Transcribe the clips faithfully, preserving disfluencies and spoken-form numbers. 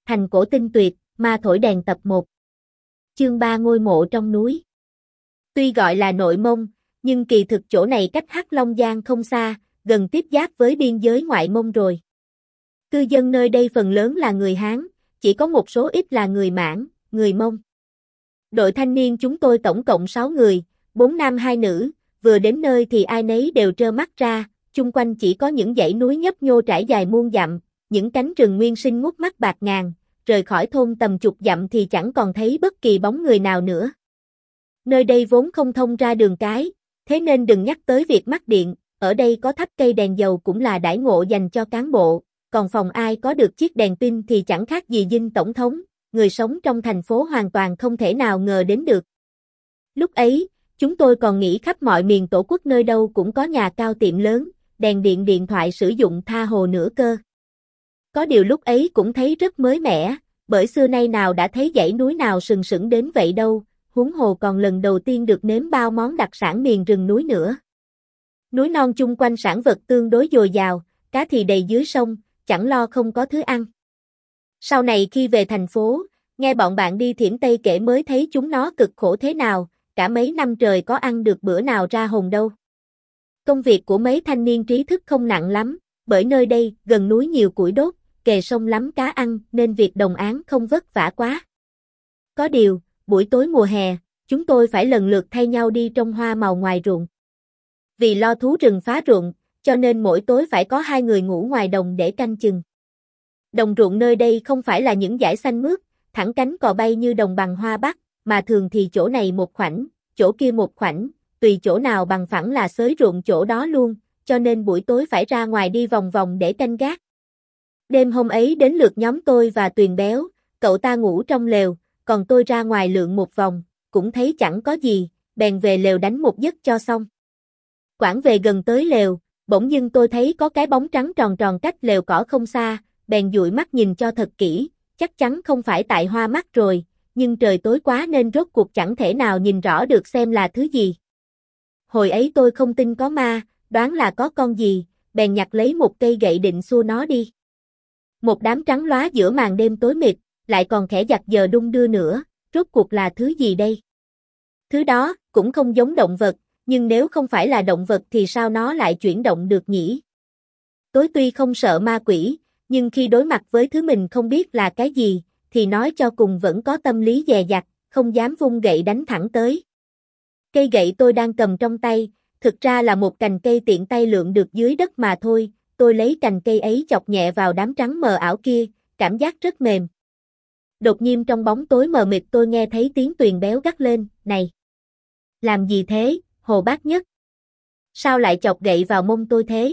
Thành cổ tinh tuyệt, ma thổi đèn tập một. Chương ba ngôi mộ trong núi. Tuy gọi là nội Mông, nhưng kỳ thực chỗ này cách Hắc Long Giang không xa, gần tiếp giáp với biên giới ngoại Mông rồi. Cư dân nơi đây phần lớn là người Hán, chỉ có một số ít là người Mãn, người Mông. Đội thanh niên chúng tôi tổng cộng sáu người, bốn nam hai nữ, vừa đến nơi thì ai nấy đều trơ mắt ra, chung quanh chỉ có những dãy núi nhấp nhô trải dài muôn dặm, những cánh rừng nguyên sinh ngút mắt bạc ngàn, rời khỏi thôn tầm chục dặm thì chẳng còn thấy bất kỳ bóng người nào nữa. Nơi đây vốn không thông ra đường cái, thế nên đừng nhắc tới việc mắc điện, ở đây có thắp cây đèn dầu cũng là đãi ngộ dành cho cán bộ, còn phòng ai có được chiếc đèn pin thì chẳng khác gì dinh tổng thống, người sống trong thành phố hoàn toàn không thể nào ngờ đến được. Lúc ấy, chúng tôi còn nghĩ khắp mọi miền tổ quốc nơi đâu cũng có nhà cao tiệm lớn, đèn điện điện thoại sử dụng tha hồ nữa cơ. Có điều lúc ấy cũng thấy rất mới mẻ, bởi xưa nay nào đã thấy dãy núi nào sừng sững đến vậy đâu, huống hồ còn lần đầu tiên được nếm bao món đặc sản miền rừng núi nữa. Núi non chung quanh sản vật tương đối dồi dào, cá thì đầy dưới sông, chẳng lo không có thứ ăn. Sau này khi về thành phố, nghe bọn bạn đi Thiểm Tây kể mới thấy chúng nó cực khổ thế nào, cả mấy năm trời có ăn được bữa nào ra hồn đâu. Công việc của mấy thanh niên trí thức không nặng lắm, bởi nơi đây gần núi nhiều củi đốt, kề sông lắm cá ăn nên việc đồng áng không vất vả quá. Có điều, buổi tối mùa hè, chúng tôi phải lần lượt thay nhau đi trông hoa màu ngoài ruộng. Vì lo thú rừng phá ruộng, cho nên mỗi tối phải có hai người ngủ ngoài đồng để canh chừng. Đồng ruộng nơi đây không phải là những dải xanh mướt, thẳng cánh cò bay như đồng bằng Hoa Bắc, mà thường thì chỗ này một khoảnh, chỗ kia một khoảnh, tùy chỗ nào bằng phẳng là xới ruộng chỗ đó luôn, cho nên buổi tối phải ra ngoài đi vòng vòng để canh gác. Đêm hôm ấy đến lượt nhóm tôi và Tuyền Béo, cậu ta ngủ trong lều, còn tôi ra ngoài lượn một vòng, cũng thấy chẳng có gì, bèn về lều đánh một giấc cho xong. Quãng về gần tới lều, bỗng dưng tôi thấy có cái bóng trắng tròn tròn cách lều cỏ không xa, bèn dụi mắt nhìn cho thật kỹ, chắc chắn không phải tại hoa mắt rồi, nhưng trời tối quá nên rốt cuộc chẳng thể nào nhìn rõ được xem là thứ gì. Hồi ấy tôi không tin có ma, đoán là có con gì, bèn nhặt lấy một cây gậy định xua nó đi. Một đám trắng lóa giữa màn đêm tối mịt, lại còn khẽ giặt giờ đung đưa nữa, rốt cuộc là thứ gì đây? Thứ đó, cũng không giống động vật, nhưng nếu không phải là động vật thì sao nó lại chuyển động được nhỉ? Tôi tuy không sợ ma quỷ, nhưng khi đối mặt với thứ mình không biết là cái gì, thì nói cho cùng vẫn có tâm lý dè dặt, không dám vung gậy đánh thẳng tới. Cây gậy tôi đang cầm trong tay, thực ra là một cành cây tiện tay lượm được dưới đất mà thôi, tôi lấy cành cây ấy chọc nhẹ vào đám trắng mờ ảo kia, cảm giác rất mềm. Đột nhiên trong bóng tối mờ mịt tôi nghe thấy tiếng Tuyền Béo gắt lên, này! Làm gì thế, Hồ Bác Nhất? Sao lại chọc gậy vào mông tôi thế?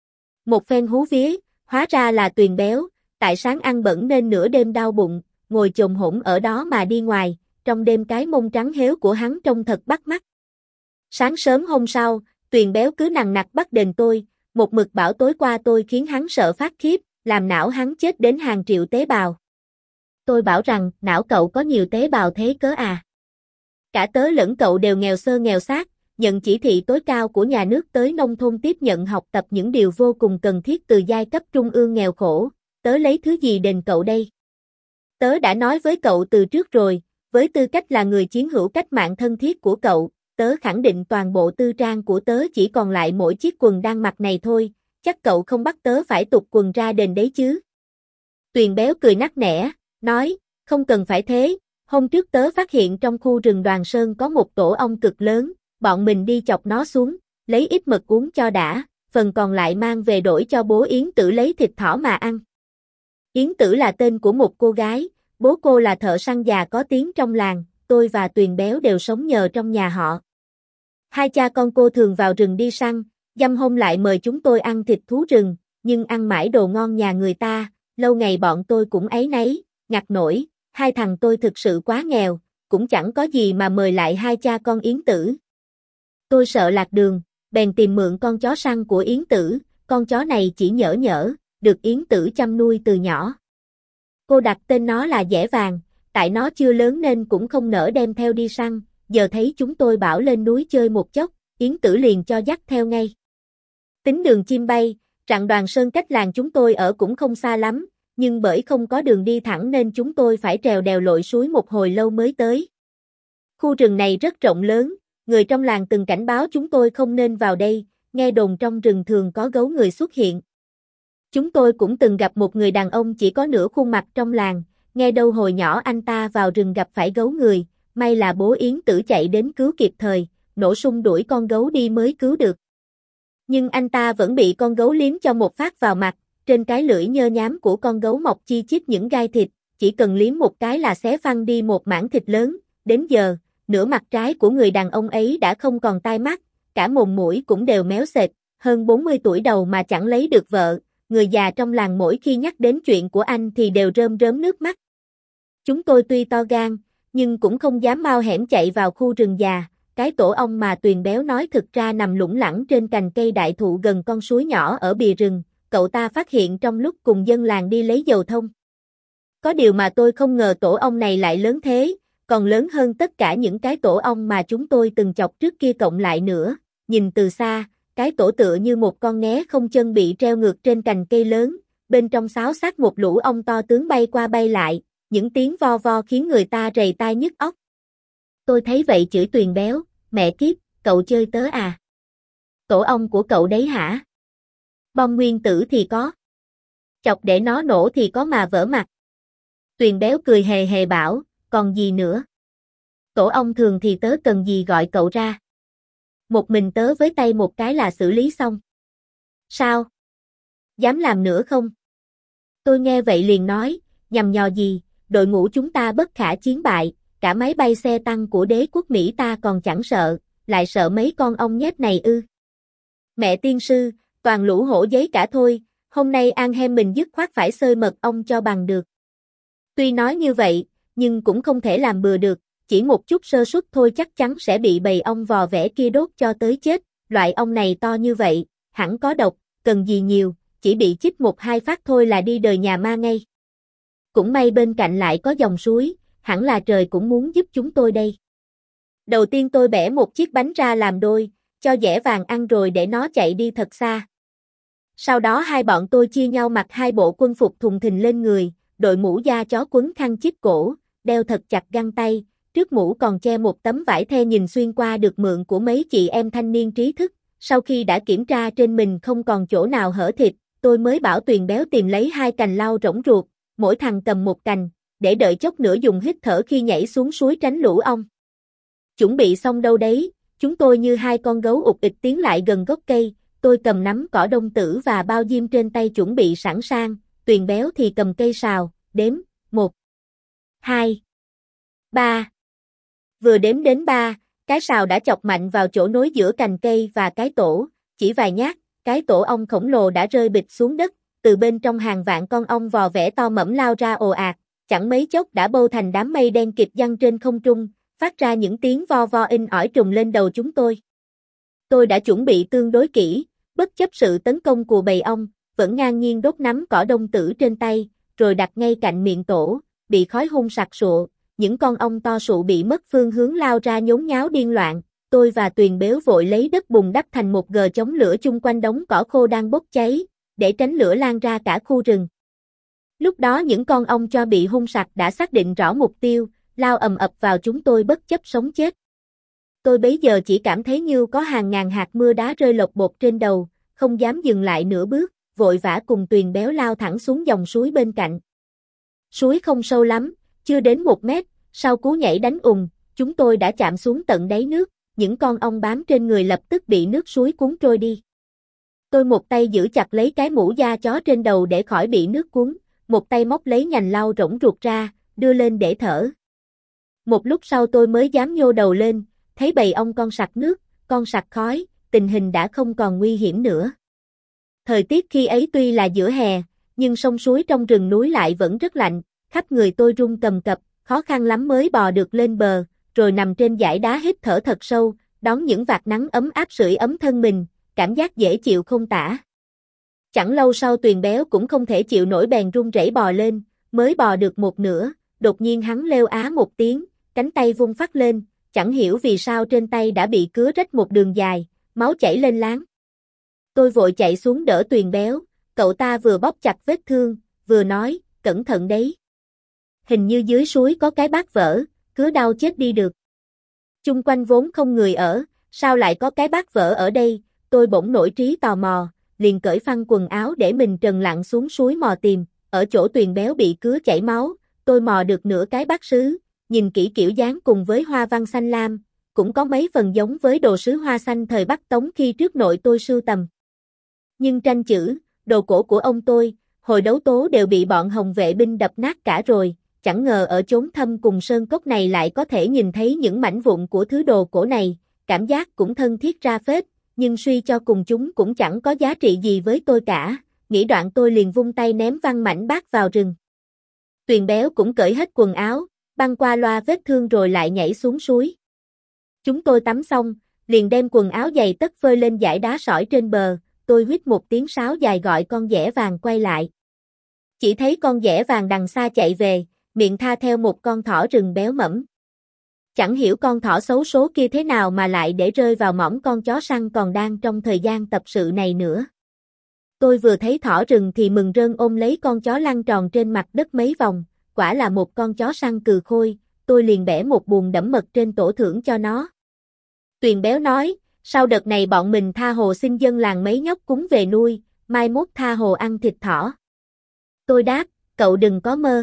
Một phen hú vía, hóa ra là Tuyền Béo, tại sáng ăn bẩn nên nửa đêm đau bụng, ngồi chồm hổm ở đó mà đi ngoài, trong đêm cái mông trắng héo của hắn trông thật bắt mắt. Sáng sớm hôm sau, Tuyền Béo cứ nằng nặc bắt đền tôi, một mực bảo tối qua tôi khiến hắn sợ phát khiếp, làm não hắn chết đến hàng triệu tế bào. Tôi bảo rằng, não cậu có nhiều tế bào thế cớ à? Cả tớ lẫn cậu đều nghèo sơ nghèo xác, nhận chỉ thị tối cao của nhà nước tới nông thôn tiếp nhận học tập những điều vô cùng cần thiết từ giai cấp trung ương nghèo khổ, tớ lấy thứ gì đền cậu đây? Tớ đã nói với cậu từ trước rồi, với tư cách là người chiến hữu cách mạng thân thiết của cậu, tớ khẳng định toàn bộ tư trang của tớ chỉ còn lại mỗi chiếc quần đang mặc này thôi, chắc cậu không bắt tớ phải tục quần ra đền đấy chứ? Tuyền Béo cười nắc nẻ, nói, không cần phải thế, hôm trước tớ phát hiện trong khu rừng Đoàn Sơn có một tổ ong cực lớn, bọn mình đi chọc nó xuống, lấy ít mật uống cho đã, phần còn lại mang về đổi cho bố Yến Tử lấy thịt thỏ mà ăn. Yến Tử là tên của một cô gái, bố cô là thợ săn già có tiếng trong làng, tôi và Tuyền Béo đều sống nhờ trong nhà họ. Hai cha con cô thường vào rừng đi săn, dăm hôm lại mời chúng tôi ăn thịt thú rừng, nhưng ăn mãi đồ ngon nhà người ta, lâu ngày bọn tôi cũng áy náy, ngặt nổi, hai thằng tôi thực sự quá nghèo, cũng chẳng có gì mà mời lại hai cha con Yến Tử. Tôi sợ lạc đường, bèn tìm mượn con chó săn của Yến Tử, con chó này chỉ nhỡ nhỡ, được Yến Tử chăm nuôi từ nhỏ. Cô đặt tên nó là Dẻ Vàng, tại nó chưa lớn nên cũng không nỡ đem theo đi săn, giờ thấy chúng tôi bảo lên núi chơi một chốc, Yến Tử liền cho dắt theo ngay. Tính đường chim bay, rặng Đoàn Sơn cách làng chúng tôi ở cũng không xa lắm, nhưng bởi không có đường đi thẳng nên chúng tôi phải trèo đèo lội suối một hồi lâu mới tới. Khu rừng này rất rộng lớn, người trong làng từng cảnh báo chúng tôi không nên vào đây, nghe đồn trong rừng thường có gấu người xuất hiện. Chúng tôi cũng từng gặp một người đàn ông chỉ có nửa khuôn mặt trong làng, nghe đâu hồi nhỏ anh ta vào rừng gặp phải gấu người, may là bố Yến Tử chạy đến cứu kịp thời, nổ sung đuổi con gấu đi mới cứu được. Nhưng anh ta vẫn bị con gấu liếm cho một phát vào mặt, trên cái lưỡi nhơ nhám của con gấu mọc chi chít những gai thịt, chỉ cần liếm một cái là xé phăng đi một mảng thịt lớn, đến giờ, nửa mặt trái của người đàn ông ấy đã không còn tai mắt, cả mồm mũi cũng đều méo xệch, hơn bốn mươi tuổi đầu mà chẳng lấy được vợ, người già trong làng mỗi khi nhắc đến chuyện của anh thì đều rơm rớm nước mắt. Chúng tôi tuy to gan, nhưng cũng không dám mau hẻm chạy vào khu rừng già, cái tổ ong mà Tuyền Béo nói thực ra nằm lủng lẳng trên cành cây đại thụ gần con suối nhỏ ở bìa rừng, cậu ta phát hiện trong lúc cùng dân làng đi lấy dầu thông. Có điều mà tôi không ngờ tổ ong này lại lớn thế, còn lớn hơn tất cả những cái tổ ong mà chúng tôi từng chọc trước kia cộng lại nữa, nhìn từ xa, cái tổ tựa như một con nghé không chân bị treo ngược trên cành cây lớn, bên trong xáo xác một lũ ong to tướng bay qua bay lại, những tiếng vo vo khiến người ta rầy tai nhức óc. Tôi thấy vậy chửi Tuyền Béo, mẹ kiếp, cậu chơi tớ à? Tổ ong của cậu đấy hả? Bom nguyên tử thì có. Chọc để nó nổ thì có mà vỡ mặt. Tuyền Béo cười hề hề bảo, còn gì nữa? Tổ ong thường thì tớ cần gì gọi cậu ra. Một mình tớ với tay một cái là xử lý xong. Sao? Dám làm nữa không? Tôi nghe vậy liền nói, nhằm nhò gì, đội ngũ chúng ta bất khả chiến bại, cả máy bay xe tăng của đế quốc Mỹ ta còn chẳng sợ, lại sợ mấy con ong nhết này ư. Mẹ tiên sư, toàn lũ hổ giấy cả thôi, hôm nay ăn hem mình dứt khoát phải xơi mật ong cho bằng được. Tuy nói như vậy, nhưng cũng không thể làm bừa được, chỉ một chút sơ suất thôi chắc chắn sẽ bị bầy ong vò vẽ kia đốt cho tới chết, loại ong này to như vậy, hẳn có độc, cần gì nhiều, chỉ bị chích một hai phát thôi là đi đời nhà ma ngay. Cũng may bên cạnh lại có dòng suối, hẳn là trời cũng muốn giúp chúng tôi đây. Đầu tiên tôi bẻ một chiếc bánh ra làm đôi, cho dẻ vàng ăn rồi để nó chạy đi thật xa. Sau đó hai bọn tôi chia nhau mặc hai bộ quân phục thùng thình lên người, đội mũ da chó quấn khăn chít cổ, đeo thật chặt găng tay, trước mũ còn che một tấm vải the nhìn xuyên qua được mượn của mấy chị em thanh niên trí thức. Sau khi đã kiểm tra trên mình không còn chỗ nào hở thịt, tôi mới bảo Tuyền Béo tìm lấy hai cành lau rỗng ruột, mỗi thằng cầm một cành, để đợi chốc nữa dùng hít thở khi nhảy xuống suối tránh lũ ong. Chuẩn bị xong đâu đấy, chúng tôi như hai con gấu ụt ịch tiến lại gần gốc cây, tôi cầm nắm cỏ đông tử và bao diêm trên tay chuẩn bị sẵn sàng, Tuyền Béo thì cầm cây sào, đếm, một, hai, ba. Vừa đếm đến ba, cái sào đã chọc mạnh vào chỗ nối giữa cành cây và cái tổ, chỉ vài nhát, cái tổ ong khổng lồ đã rơi bịch xuống đất, từ bên trong hàng vạn con ong vò vẽ to mẫm lao ra ồ ạt, chẳng mấy chốc đã bâu thành đám mây đen kịt giăng trên không trung, phát ra những tiếng vo vo in ỏi trùng lên đầu chúng tôi. Tôi đã chuẩn bị tương đối kỹ, bất chấp sự tấn công của bầy ong, vẫn ngang nhiên đốt nắm cỏ đông tử trên tay, rồi đặt ngay cạnh miệng tổ, bị khói hun sặc sụa, những con ong to sụ bị mất phương hướng lao ra nhốn nháo điên loạn, tôi và Tuyền Béo vội lấy đất bùn đắp thành một gờ chống lửa chung quanh đống cỏ khô đang bốc cháy, để tránh lửa lan ra cả khu rừng. Lúc đó những con ong cho bị hun sặc đã xác định rõ mục tiêu, lao ầm ập vào chúng tôi bất chấp sống chết. Tôi bấy giờ chỉ cảm thấy như có hàng ngàn hạt mưa đá rơi lột bột trên đầu, không dám dừng lại nửa bước, vội vã cùng Tuyền Béo lao thẳng xuống dòng suối bên cạnh. Suối không sâu lắm, chưa đến một mét, sau cú nhảy đánh ùn, chúng tôi đã chạm xuống tận đáy nước, những con ong bám trên người lập tức bị nước suối cuốn trôi đi. Tôi một tay giữ chặt lấy cái mũ da chó trên đầu để khỏi bị nước cuốn, một tay móc lấy nhành lau rỗng ruột ra, đưa lên để thở. Một lúc sau tôi mới dám nhô đầu lên, thấy bầy ong con sặc nước, con sặc khói, tình hình đã không còn nguy hiểm nữa. Thời tiết khi ấy tuy là giữa hè, nhưng sông suối trong rừng núi lại vẫn rất lạnh, khắp người tôi run cầm cập, khó khăn lắm mới bò được lên bờ, rồi nằm trên dải đá hít thở thật sâu, đón những vạt nắng ấm áp sưởi ấm thân mình, cảm giác dễ chịu không tả. Chẳng lâu sau Tuyền Béo cũng không thể chịu nổi bèn run rẩy bò lên, mới bò được một nửa, đột nhiên hắn lêu á một tiếng, cánh tay vung phắt lên, chẳng hiểu vì sao trên tay đã bị cứa rách một đường dài, máu chảy lên láng. Tôi vội chạy xuống đỡ Tuyền Béo, cậu ta vừa bóp chặt vết thương, vừa nói, cẩn thận đấy. Hình như dưới suối có cái bát vỡ, cứa đau chết đi được. Chung quanh vốn không người ở, sao lại có cái bát vỡ ở đây, tôi bỗng nổi trí tò mò, liền cởi phăng quần áo để mình trần lặn xuống suối mò tìm, ở chỗ Tuyền Béo bị cứa chảy máu, tôi mò được nửa cái bát sứ, nhìn kỹ kiểu dáng cùng với hoa văn xanh lam, cũng có mấy phần giống với đồ sứ hoa xanh thời Bắc Tống khi trước nội tôi sưu tầm. Nhưng tranh chữ, đồ cổ của ông tôi, hồi đấu tố đều bị bọn Hồng vệ binh đập nát cả rồi, chẳng ngờ ở chốn thâm cùng sơn cốc này lại có thể nhìn thấy những mảnh vụn của thứ đồ cổ này, cảm giác cũng thân thiết ra phết, nhưng suy cho cùng chúng cũng chẳng có giá trị gì với tôi cả, nghĩ đoạn tôi liền vung tay ném văng mảnh bát vào rừng. Tuyền Béo cũng cởi hết quần áo, băng qua loa vết thương rồi lại nhảy xuống suối. Chúng tôi tắm xong, liền đem quần áo giày tất phơi lên dải đá sỏi trên bờ, tôi huýt một tiếng sáo dài gọi con dẻ vàng quay lại. Chỉ thấy con dẻ vàng đằng xa chạy về, miệng tha theo một con thỏ rừng béo mẫm. Chẳng hiểu con thỏ xấu số kia thế nào mà lại để rơi vào mõm con chó săn còn đang trong thời gian tập sự này nữa. Tôi vừa thấy thỏ rừng thì mừng rơn ôm lấy con chó lăn tròn trên mặt đất mấy vòng, quả là một con chó săn cừ khôi, tôi liền bẻ một buồng đẫm mật trên tổ thưởng cho nó. Tuyền Béo nói, sau đợt này bọn mình tha hồ xin dân làng mấy nhóc cúng về nuôi, mai mốt tha hồ ăn thịt thỏ. Tôi đáp, cậu đừng có mơ.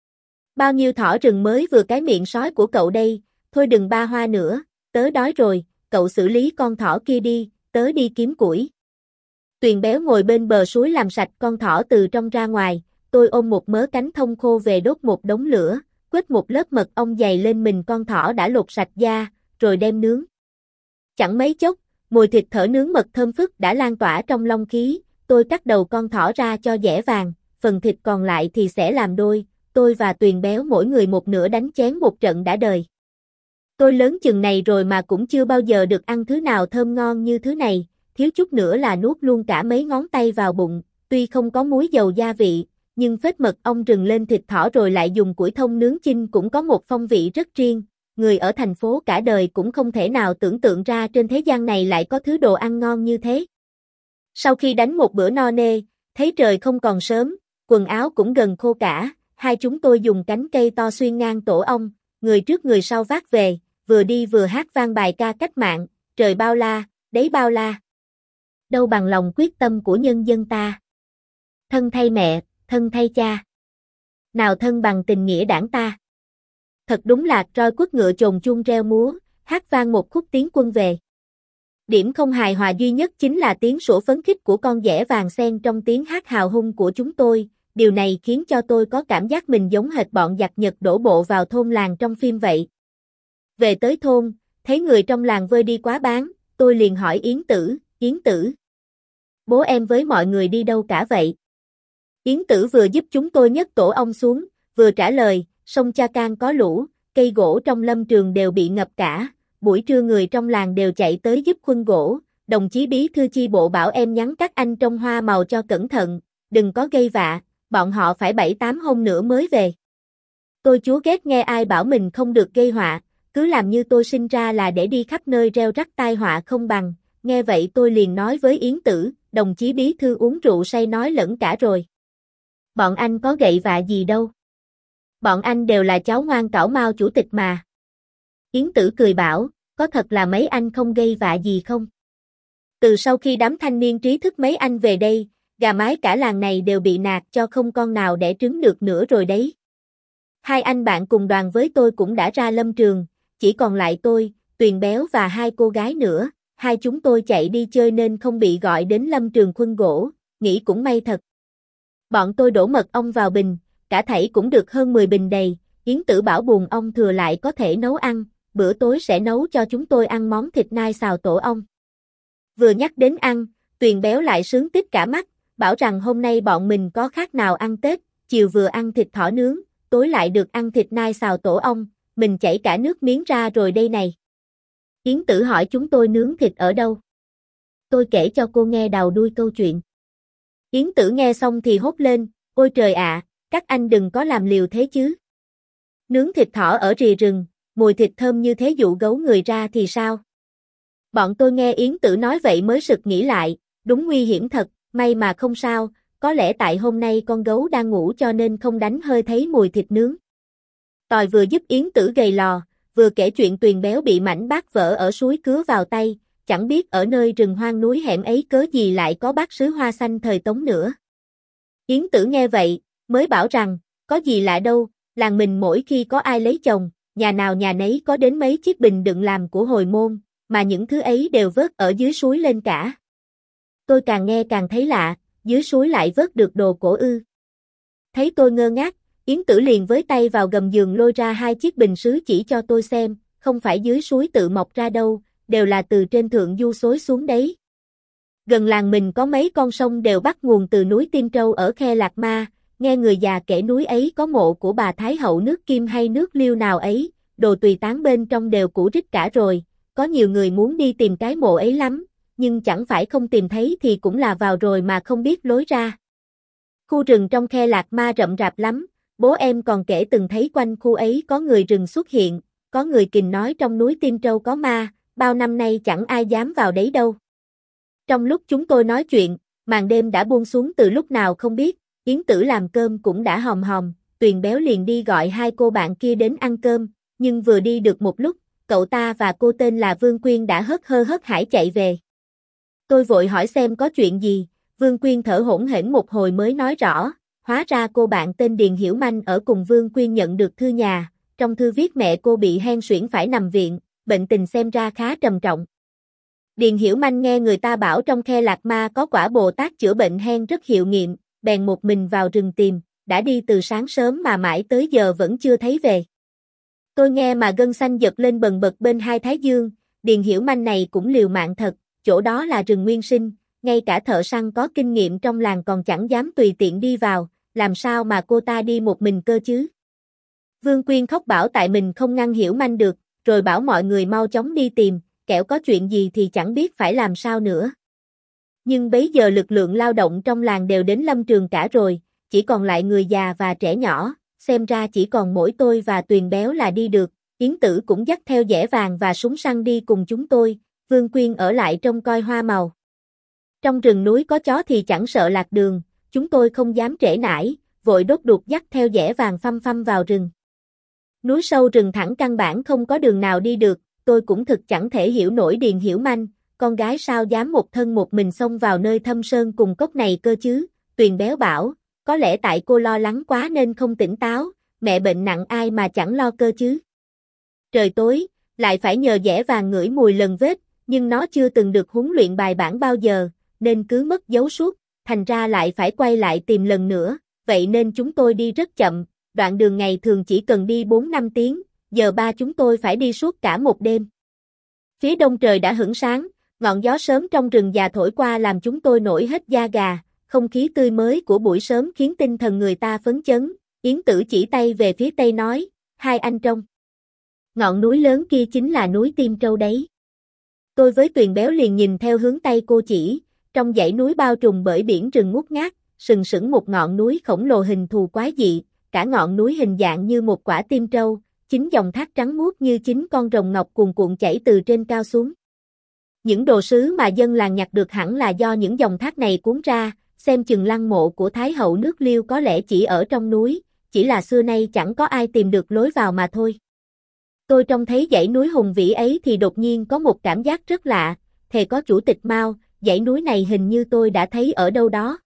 Bao nhiêu thỏ rừng mới vừa cái miệng sói của cậu đây, thôi đừng ba hoa nữa, tớ đói rồi, cậu xử lý con thỏ kia đi, tớ đi kiếm củi. Tuyền Béo ngồi bên bờ suối làm sạch con thỏ từ trong ra ngoài, tôi ôm một mớ cánh thông khô về đốt một đống lửa, quết một lớp mật ong dày lên mình con thỏ đã lột sạch da, rồi đem nướng. Chẳng mấy chốc, mùi thịt thở nướng mật thơm phức đã lan tỏa trong long khí, tôi cắt đầu con thỏ ra cho dẻ vàng, phần thịt còn lại thì sẽ làm đôi, tôi và Tuyền Béo mỗi người một nửa đánh chén một trận đã đời. Tôi lớn chừng này rồi mà cũng chưa bao giờ được ăn thứ nào thơm ngon như thứ này, thiếu chút nữa là nuốt luôn cả mấy ngón tay vào bụng, tuy không có muối dầu gia vị, nhưng phết mật ong rừng lên thịt thỏ rồi lại dùng củi thông nướng chinh cũng có một phong vị rất riêng, người ở thành phố cả đời cũng không thể nào tưởng tượng ra trên thế gian này lại có thứ đồ ăn ngon như thế. Sau khi đánh một bữa no nê, thấy trời không còn sớm, quần áo cũng gần khô cả, hai chúng tôi dùng cánh cây to xuyên ngang tổ ong, người trước người sau vác về, vừa đi vừa hát vang bài ca cách mạng, trời bao la, đấy bao la. Đâu bằng lòng quyết tâm của nhân dân ta. Thân thay mẹ, thân thay cha. Nào thân bằng tình nghĩa đảng ta. Thật đúng là roi quất ngựa chồn chuông reo múa, hát vang một khúc tiến quân về. Điểm không hài hòa duy nhất chính là tiếng sủa phấn khích của con dẻ vàng xen trong tiếng hát hào hung của chúng tôi, điều này khiến cho tôi có cảm giác mình giống hệt bọn giặc Nhật đổ bộ vào thôn làng trong phim vậy. Về tới thôn, thấy người trong làng vơi đi quá bán, tôi liền hỏi Yến Tử, Yến Tử. Bố em với mọi người đi đâu cả vậy? Yến Tử vừa giúp chúng tôi nhấc tổ ong xuống, vừa trả lời, sông Cha Can có lũ, cây gỗ trong lâm trường đều bị ngập cả, buổi trưa người trong làng đều chạy tới giúp khuân gỗ, đồng chí bí thư chi bộ bảo em nhắn các anh trong hoa màu cho cẩn thận, đừng có gây vạ, bọn họ phải bảy tám hôm nữa mới về. Tôi chúa ghét nghe ai bảo mình không được gây họa, cứ làm như tôi sinh ra là để đi khắp nơi reo rắc tai họa không bằng, nghe vậy tôi liền nói với Yến Tử, đồng chí bí thư uống rượu say nói lẫn cả rồi. Bọn anh có gậy vạ gì đâu. Bọn anh đều là cháu ngoan cảo Mao chủ tịch mà. Yến Tử cười bảo, có thật là mấy anh không gây vạ gì không? Từ sau khi đám thanh niên trí thức mấy anh về đây, gà mái cả làng này đều bị nạt cho không con nào đẻ trứng được nữa rồi đấy. Hai anh bạn cùng đoàn với tôi cũng đã ra lâm trường, chỉ còn lại tôi, Tuyền Béo và hai cô gái nữa, hai chúng tôi chạy đi chơi nên không bị gọi đến lâm trường khuân gỗ, nghĩ cũng may thật. Bọn tôi đổ mật ong vào bình, cả thảy cũng được hơn mười bình đầy, Yến Tử bảo buồng ong thừa lại có thể nấu ăn, bữa tối sẽ nấu cho chúng tôi ăn món thịt nai xào tổ ong. Vừa nhắc đến ăn, Tuyền Béo lại sướng tít cả mắt, bảo rằng hôm nay bọn mình có khác nào ăn Tết, chiều vừa ăn thịt thỏ nướng, tối lại được ăn thịt nai xào tổ ong, mình chảy cả nước miếng ra rồi đây này. Yến Tử hỏi chúng tôi nướng thịt ở đâu. Tôi kể cho cô nghe đầu đuôi câu chuyện. Yến Tử nghe xong thì hốt lên, ôi trời ạ, các anh đừng có làm liều thế chứ. Nướng thịt thỏ ở rìa rừng, mùi thịt thơm như thế dụ gấu người ra thì sao? Bọn tôi nghe Yến Tử nói vậy mới sực nghĩ lại, đúng nguy hiểm thật, may mà không sao, có lẽ tại hôm nay con gấu đang ngủ cho nên không đánh hơi thấy mùi thịt nướng. Tòi vừa giúp Yến Tử gầy lò, vừa kể chuyện Tuyền béo bị mảnh bát vỡ ở suối cứa vào tay, chẳng biết ở nơi rừng hoang núi hẻm ấy cớ gì lại có bát sứ hoa xanh thời Tống nữa. Yến Tử nghe vậy, mới bảo rằng, có gì lạ đâu, làng mình mỗi khi có ai lấy chồng, nhà nào nhà nấy có đến mấy chiếc bình đựng làm của hồi môn, mà những thứ ấy đều vớt ở dưới suối lên cả. Tôi càng nghe càng thấy lạ, dưới suối lại vớt được đồ cổ ư. Thấy tôi ngơ ngác, Yến Tử liền với tay vào gầm giường lôi ra hai chiếc bình sứ chỉ cho tôi xem, không phải dưới suối tự mọc ra đâu, đều là từ trên thượng du xối xuống đấy. Gần làng mình có mấy con sông đều bắt nguồn từ núi Tim Trâu ở Khe Lạc Ma, nghe người già kể núi ấy có mộ của bà Thái hậu nước Kim hay nước Liêu nào ấy, đồ tùy tán bên trong đều cũ rích cả rồi, có nhiều người muốn đi tìm cái mộ ấy lắm, nhưng chẳng phải không tìm thấy thì cũng là vào rồi mà không biết lối ra. Khu rừng trong Khe Lạc Ma rậm rạp lắm, bố em còn kể từng thấy quanh khu ấy có người rừng xuất hiện, có người kình nói trong núi Tim Trâu có ma, bao năm nay chẳng ai dám vào đấy đâu. Trong lúc chúng tôi nói chuyện, màn đêm đã buông xuống từ lúc nào không biết, Yến Tử làm cơm cũng đã hòm hòm, Tuyền béo liền đi gọi hai cô bạn kia đến ăn cơm, nhưng vừa đi được một lúc, cậu ta và cô tên là Vương Quyên đã hớt hơ hớt hải chạy về. Tôi vội hỏi xem có chuyện gì, Vương Quyên thở hổn hển một hồi mới nói rõ, hóa ra cô bạn tên Điền Hiểu Manh ở cùng Vương Quyên nhận được thư nhà, trong thư viết mẹ cô bị hen suyễn phải nằm viện, bệnh tình xem ra khá trầm trọng. Điền Hiểu Manh nghe người ta bảo trong Khe Lạc Ma có quả Bồ Tát chữa bệnh hen rất hiệu nghiệm, bèn một mình vào rừng tìm, đã đi từ sáng sớm mà mãi tới giờ vẫn chưa thấy về. Tôi nghe mà gân xanh giật lên bần bật bên hai thái dương, Điền Hiểu Manh này cũng liều mạng thật, chỗ đó là rừng nguyên sinh, ngay cả thợ săn có kinh nghiệm trong làng còn chẳng dám tùy tiện đi vào, làm sao mà cô ta đi một mình cơ chứ? Vương Quyên khóc bảo tại mình không ngăn Hiểu Manh được, rồi bảo mọi người mau chóng đi tìm, kẻo có chuyện gì thì chẳng biết phải làm sao nữa. Nhưng bấy giờ lực lượng lao động trong làng đều đến lâm trường cả rồi, chỉ còn lại người già và trẻ nhỏ, xem ra chỉ còn mỗi tôi và Tuyền béo là đi được, Yến Tử cũng dắt theo dẻ vàng và súng săn đi cùng chúng tôi, Vương Quyên ở lại trông coi hoa màu. Trong rừng núi có chó thì chẳng sợ lạc đường, chúng tôi không dám trễ nải, vội đốt đuột dắt theo dẻ vàng phăm phăm vào rừng. Núi sâu rừng thẳng căn bản không có đường nào đi được, tôi cũng thực chẳng thể hiểu nổi Điền Hiểu Manh, con gái sao dám một thân một mình xông vào nơi thâm sơn cùng cốc này cơ chứ, Tuyền béo bảo, có lẽ tại cô lo lắng quá nên không tỉnh táo, mẹ bệnh nặng ai mà chẳng lo cơ chứ. Trời tối, lại phải nhờ dẻ vàng ngửi mùi lần vết, nhưng nó chưa từng được huấn luyện bài bản bao giờ, nên cứ mất dấu suốt, thành ra lại phải quay lại tìm lần nữa, vậy nên chúng tôi đi rất chậm, đoạn đường ngày thường chỉ cần đi bốn năm tiếng, giờ ba chúng tôi phải đi suốt cả một đêm. Phía đông trời đã hửng sáng, ngọn gió sớm trong rừng già thổi qua làm chúng tôi nổi hết da gà, không khí tươi mới của buổi sớm khiến tinh thần người ta phấn chấn, Yến Tử chỉ tay về phía tây nói, hai anh trông. Ngọn núi lớn kia chính là núi Tim Trâu đấy. Tôi với Tuyền béo liền nhìn theo hướng tây cô chỉ, trong dãy núi bao trùm bởi biển rừng ngút ngát, sừng sững một ngọn núi khổng lồ hình thù quái dị, cả ngọn núi hình dạng như một quả tim trâu, chính dòng thác trắng muốt như chính con rồng ngọc cuồn cuộn chảy từ trên cao xuống. Những đồ sứ mà dân làng nhặt được hẳn là do những dòng thác này cuốn ra, xem chừng lăng mộ của Thái hậu nước Liêu có lẽ chỉ ở trong núi, chỉ là xưa nay chẳng có ai tìm được lối vào mà thôi. Tôi trông thấy dãy núi hùng vĩ ấy thì đột nhiên có một cảm giác rất lạ, thề có chủ tịch Mao, dãy núi này hình như tôi đã thấy ở đâu đó.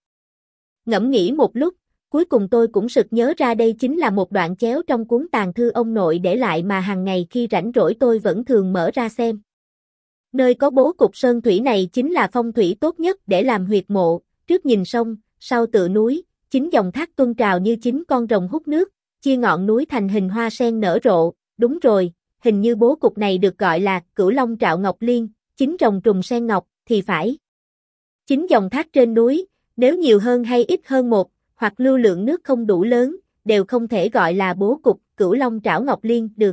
Ngẫm nghĩ một lúc, cuối cùng tôi cũng sực nhớ ra đây chính là một đoạn chéo trong cuốn tàn thư ông nội để lại mà hàng ngày khi rảnh rỗi tôi vẫn thường mở ra xem. Nơi có bố cục sơn thủy này chính là phong thủy tốt nhất để làm huyệt mộ, trước nhìn sông, sau tựa núi, chính dòng thác tuôn trào như chính con rồng hút nước, chia ngọn núi thành hình hoa sen nở rộ, đúng rồi, hình như bố cục này được gọi là Cửu Long Trạo Ngọc Liên, chính rồng trùng sen ngọc, thì phải. Chính dòng thác trên núi, nếu nhiều hơn hay ít hơn một, hoặc lưu lượng nước không đủ lớn, đều không thể gọi là bố cục Cửu Long Trảo Ngọc Liên được.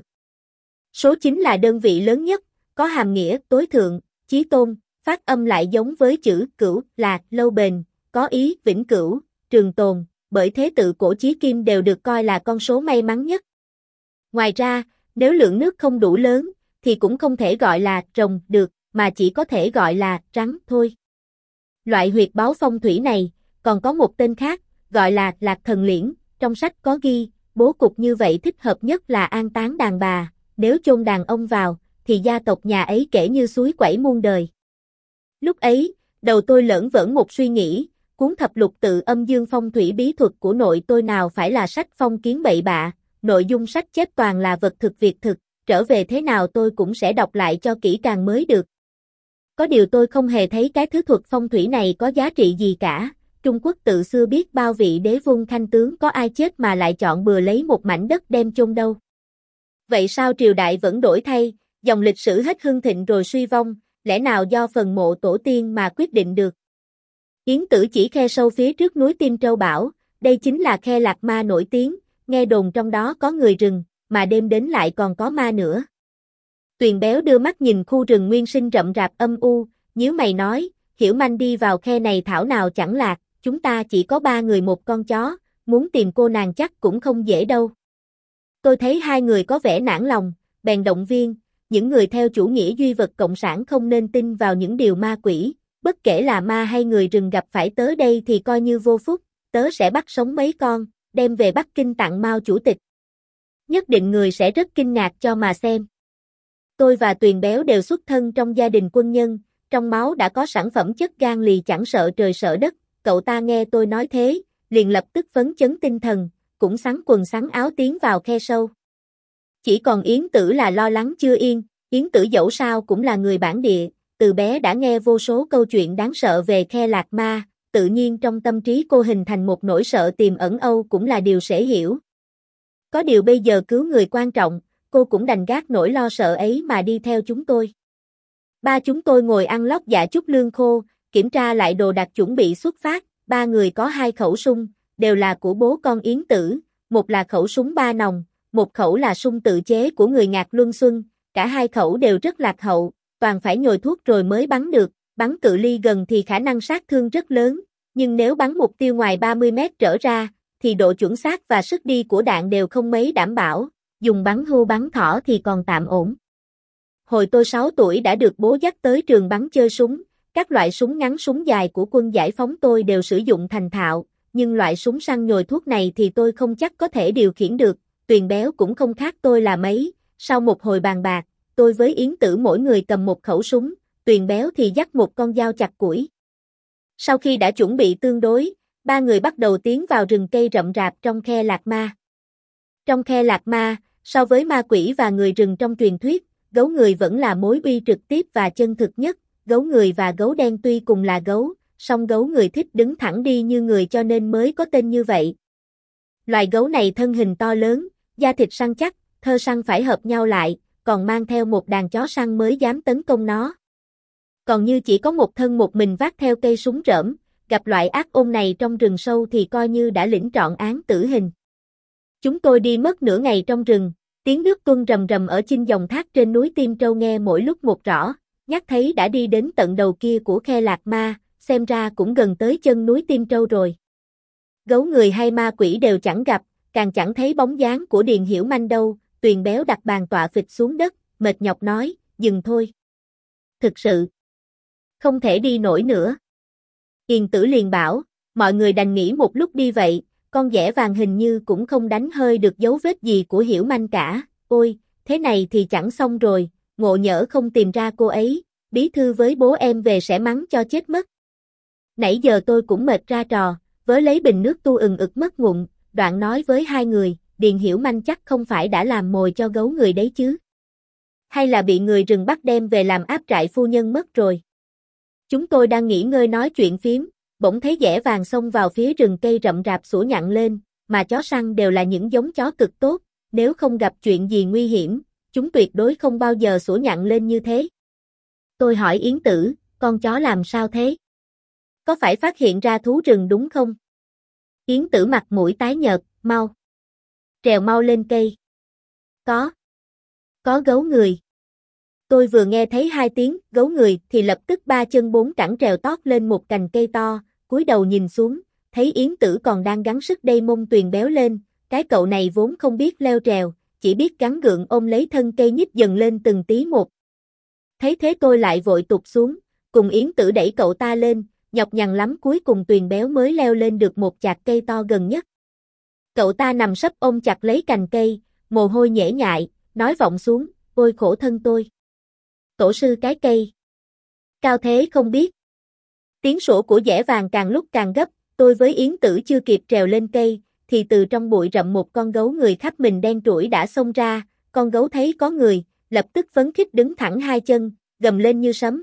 Số chín là đơn vị lớn nhất, có hàm nghĩa tối thượng, chí tôn, phát âm lại giống với chữ cửu là lâu bền, có ý vĩnh cửu, trường tồn, bởi thế tự cổ chí kim đều được coi là con số may mắn nhất. Ngoài ra, nếu lượng nước không đủ lớn, thì cũng không thể gọi là rồng được, mà chỉ có thể gọi là rắn thôi. Loại huyệt báu phong thủy này, còn có một tên khác, gọi là Lạc Thần Liễn, trong sách có ghi, bố cục như vậy thích hợp nhất là an táng đàn bà, nếu chôn đàn ông vào, thì gia tộc nhà ấy kể như suối quẩy muôn đời. Lúc ấy, đầu tôi lởn vởn một suy nghĩ, cuốn thập lục tự âm dương phong thủy bí thuật của nội tôi nào phải là sách phong kiến bậy bạ, nội dung sách chép toàn là vật thực việc thực, trở về thế nào tôi cũng sẽ đọc lại cho kỹ càng mới được. Có điều tôi không hề thấy cái thứ thuật phong thủy này có giá trị gì cả, Trung Quốc tự xưa biết bao vị đế vương khanh tướng có ai chết mà lại chọn bừa lấy một mảnh đất đem chôn đâu. Vậy sao triều đại vẫn đổi thay, dòng lịch sử hết hưng thịnh rồi suy vong, lẽ nào do phần mộ tổ tiên mà quyết định được? Yến Tử chỉ khe sâu phía trước núi Tim Trâu bảo, đây chính là khe Lạc Ma nổi tiếng, nghe đồn trong đó có người rừng, mà đêm đến lại còn có ma nữa. Tuyền Béo đưa mắt nhìn khu rừng nguyên sinh rậm rạp âm u, nhíu mày nói, Hiểu Manh đi vào khe này thảo nào chẳng lạc, chúng ta chỉ có ba người một con chó, muốn tìm cô nàng chắc cũng không dễ đâu. Tôi thấy hai người có vẻ nản lòng, bèn động viên, những người theo chủ nghĩa duy vật cộng sản không nên tin vào những điều ma quỷ, bất kể là ma hay người rừng gặp phải tớ đây thì coi như vô phúc, tớ sẽ bắt sống mấy con, đem về Bắc Kinh tặng Mao chủ tịch. Nhất định người sẽ rất kinh ngạc cho mà xem. Tôi và Tuyền Béo đều xuất thân trong gia đình quân nhân, trong máu đã có sản phẩm chất gan lì chẳng sợ trời sợ đất, cậu ta nghe tôi nói thế, liền lập tức phấn chấn tinh thần, cũng xắn quần xắn áo tiến vào khe sâu. Chỉ còn Yến Tử là lo lắng chưa yên, Yến Tử dẫu sao cũng là người bản địa, từ bé đã nghe vô số câu chuyện đáng sợ về khe Lạc Ma, tự nhiên trong tâm trí cô hình thành một nỗi sợ tiềm ẩn âu cũng là điều dễ hiểu. Có điều bây giờ cứu người quan trọng, cô cũng đành gác nỗi lo sợ ấy mà đi theo chúng tôi. Ba chúng tôi ngồi ăn lót dạ chút lương khô, kiểm tra lại đồ đạc chuẩn bị xuất phát, ba người có hai khẩu súng, đều là của bố con Yến Tử, một là khẩu súng ba nòng, một khẩu là súng tự chế của người Ngạc Luân Xuân, cả hai khẩu đều rất lạc hậu, toàn phải nhồi thuốc rồi mới bắn được, bắn cự ly gần thì khả năng sát thương rất lớn, nhưng nếu bắn mục tiêu ngoài ba mươi mét trở ra, thì độ chuẩn xác và sức đi của đạn đều không mấy đảm bảo, dùng bắn hưu bắn thỏ thì còn tạm ổn. Hồi tôi sáu tuổi đã được bố dắt tới trường bắn chơi súng, các loại súng ngắn súng dài của quân giải phóng tôi đều sử dụng thành thạo, nhưng loại súng săn nhồi thuốc này thì tôi không chắc có thể điều khiển được, Tuyền Béo cũng không khác tôi là mấy, sau một hồi bàn bạc, tôi với Yến Tử mỗi người cầm một khẩu súng, Tuyền Béo thì dắt một con dao chặt củi. Sau khi đã chuẩn bị tương đối, ba người bắt đầu tiến vào rừng cây rậm rạp trong khe Lạc Ma. Trong khe Lạc Ma, so với ma quỷ và người rừng trong truyền thuyết, gấu người vẫn là mối uy trực tiếp và chân thực nhất, gấu người và gấu đen tuy cùng là gấu, song gấu người thích đứng thẳng đi như người cho nên mới có tên như vậy. Loài gấu này thân hình to lớn, da thịt săn chắc, thơ săn phải hợp nhau lại, còn mang theo một đàn chó săn mới dám tấn công nó. Còn như chỉ có một thân một mình vác theo cây súng rỡm, gặp loại ác ôn này trong rừng sâu thì coi như đã lĩnh trọn án tử hình. Chúng tôi đi mất nửa ngày trong rừng, tiếng nước tuôn rầm rầm ở chinh dòng thác trên núi Tim Trâu nghe mỗi lúc một rõ, nhắc thấy đã đi đến tận đầu kia của khe Lạc Ma, xem ra cũng gần tới chân núi Tim Trâu rồi. Gấu người hay ma quỷ đều chẳng gặp, càng chẳng thấy bóng dáng của Điền Hiểu Manh đâu, Tuyền Béo đặt bàn tọa phịch xuống đất, mệt nhọc nói, dừng thôi. Thực sự, không thể đi nổi nữa. Yến Tử liền bảo, mọi người đành nghỉ một lúc đi vậy, con dẻ vàng hình như cũng không đánh hơi được dấu vết gì của Hiểu Manh cả, ôi, thế này thì chẳng xong rồi, ngộ nhỡ không tìm ra cô ấy, bí thư với bố em về sẽ mắng cho chết mất. Nãy giờ tôi cũng mệt ra trò, với lấy bình nước tu ừng ực mất ngụm, đoạn nói với hai người, Điền Hiểu Manh chắc không phải đã làm mồi cho gấu người đấy chứ. Hay là bị người rừng bắt đem về làm áp trại phu nhân mất rồi. Chúng tôi đang nghỉ ngơi nói chuyện phiếm, bỗng thấy dẻ vàng xông vào phía rừng cây rậm rạp sủa nhặng lên, mà chó săn đều là những giống chó cực tốt, nếu không gặp chuyện gì nguy hiểm, chúng tuyệt đối không bao giờ sủa nhặng lên như thế. Tôi hỏi Yến Tử, con chó làm sao thế? Có phải phát hiện ra thú rừng đúng không? Yến Tử mặt mũi tái nhợt, mau. Trèo mau lên cây. Có. Có gấu người. Tôi vừa nghe thấy hai tiếng gấu người thì lập tức ba chân bốn cẳng trèo tót lên một cành cây to, cúi đầu nhìn xuống, thấy Yến Tử còn đang gắng sức đẩy mông Tuyền Béo lên, cái cậu này vốn không biết leo trèo, chỉ biết gắng gượng ôm lấy thân cây nhích dần lên từng tí một. Thấy thế tôi lại vội tụt xuống, cùng Yến Tử đẩy cậu ta lên, nhọc nhằn lắm cuối cùng Tuyền béo mới leo lên được một chạc cây to gần nhất. Cậu ta nằm sấp ôm chặt lấy cành cây, mồ hôi nhễ nhại, nói vọng xuống, ôi khổ thân tôi. Tổ sư cái cây. Cao thế không biết. Tiếng sủa của dẻ vàng càng lúc càng gấp, tôi với Yến Tử chưa kịp trèo lên cây, thì từ trong bụi rậm một con gấu người khắp mình đen trũi đã xông ra, con gấu thấy có người, lập tức phấn khích đứng thẳng hai chân, gầm lên như sấm.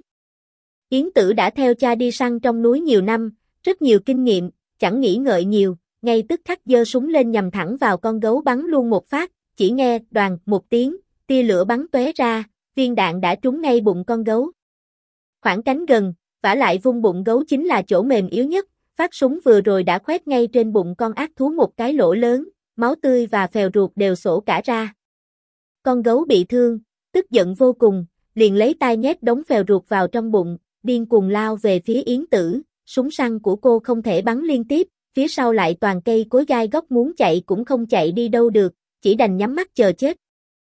Yến Tử đã theo cha đi săn trong núi nhiều năm, rất nhiều kinh nghiệm, chẳng nghĩ ngợi nhiều, ngay tức khắc giơ súng lên nhằm thẳng vào con gấu bắn luôn một phát, chỉ nghe đoàn một tiếng, tia lửa bắn tóe ra, viên đạn đã trúng ngay bụng con gấu. Khoảng cánh gần, vả lại vung bụng gấu chính là chỗ mềm yếu nhất, phát súng vừa rồi đã khoét ngay trên bụng con ác thú một cái lỗ lớn, máu tươi và phèo ruột đều sổ cả ra. Con gấu bị thương, tức giận vô cùng, liền lấy tay nhét đống phèo ruột vào trong bụng, điên cuồng lao về phía Yến Tử, súng săn của cô không thể bắn liên tiếp, phía sau lại toàn cây cối gai góc muốn chạy cũng không chạy đi đâu được, chỉ đành nhắm mắt chờ chết.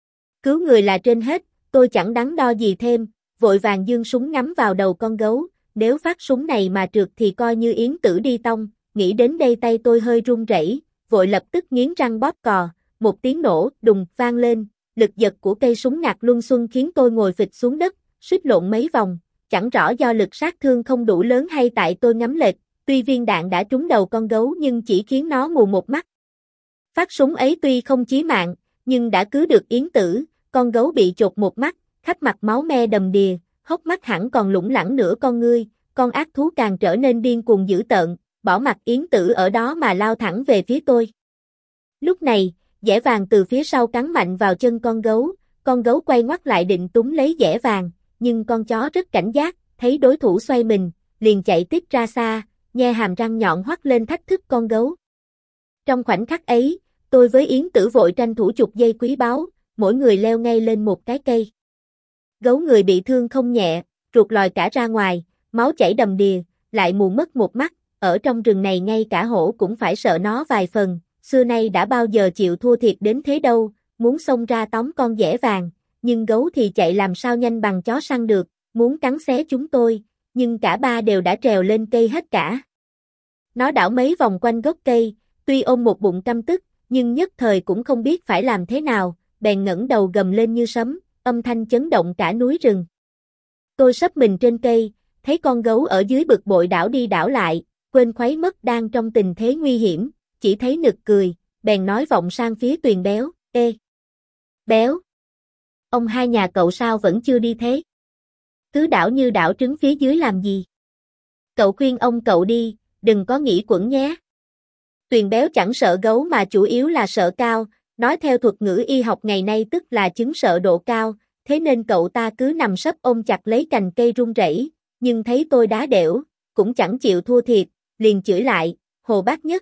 Cứu người là trên hết, tôi chẳng đắn đo gì thêm, vội vàng giương súng ngắm vào đầu con gấu, nếu phát súng này mà trượt thì coi như Yến Tử đi tong, nghĩ đến đây tay tôi hơi run rẩy, vội lập tức nghiến răng bóp cò, một tiếng nổ đùng vang lên, lực giật của cây súng ngạc luân xuân khiến tôi ngồi phịch xuống đất, suýt lộn mấy vòng, chẳng rõ do lực sát thương không đủ lớn hay tại tôi ngắm lệch, tuy viên đạn đã trúng đầu con gấu nhưng chỉ khiến nó mù một mắt. Phát súng ấy tuy không chí mạng, nhưng đã cứu được Yến Tử, con gấu bị chột một mắt, khắp mặt máu me đầm đìa, hốc mắt hẳn còn lủng lẳng nửa con ngươi, con ác thú càng trở nên điên cuồng dữ tợn, bỏ mặc Yến Tử ở đó mà lao thẳng về phía tôi. Lúc này, dẻ vàng từ phía sau cắn mạnh vào chân con gấu, con gấu quay ngoắt lại định túm lấy dẻ vàng, nhưng con chó rất cảnh giác, thấy đối thủ xoay mình, liền chạy tiếp ra xa, nhe hàm răng nhọn hoắt lên thách thức con gấu. Trong khoảnh khắc ấy, tôi với Yến Tử vội tranh thủ chục giây quý báu, mỗi người leo ngay lên một cái cây. Gấu người bị thương không nhẹ, ruột lòi cả ra ngoài, máu chảy đầm đìa, lại mù mất một mắt, ở trong rừng này ngay cả hổ cũng phải sợ nó vài phần, xưa nay đã bao giờ chịu thua thiệt đến thế đâu, muốn xông ra tóm con dẻ vàng, nhưng gấu thì chạy làm sao nhanh bằng chó săn được, muốn cắn xé chúng tôi, nhưng cả ba đều đã trèo lên cây hết cả. Nó đảo mấy vòng quanh gốc cây, tuy ôm một bụng căm tức, nhưng nhất thời cũng không biết phải làm thế nào, bèn ngẩng đầu gầm lên như sấm, âm thanh chấn động cả núi rừng. Tôi sấp mình trên cây, thấy con gấu ở dưới bực bội đảo đi đảo lại, quên khuấy mất đang trong tình thế nguy hiểm, chỉ thấy nực cười, bèn nói vọng sang phía Tuyền béo, ê! Béo! Ông hai nhà cậu sao vẫn chưa đi thế? Cứ đảo như đảo trứng phía dưới làm gì? Cậu khuyên ông cậu đi, đừng có nghĩ quẩn nhé. Tuyền béo chẳng sợ gấu mà chủ yếu là sợ cao, nói theo thuật ngữ y học ngày nay tức là chứng sợ độ cao, thế nên cậu ta cứ nằm sấp ôm chặt lấy cành cây run rẩy, nhưng thấy tôi đá đểu, cũng chẳng chịu thua thiệt, liền chửi lại, Hồ Bác Nhất.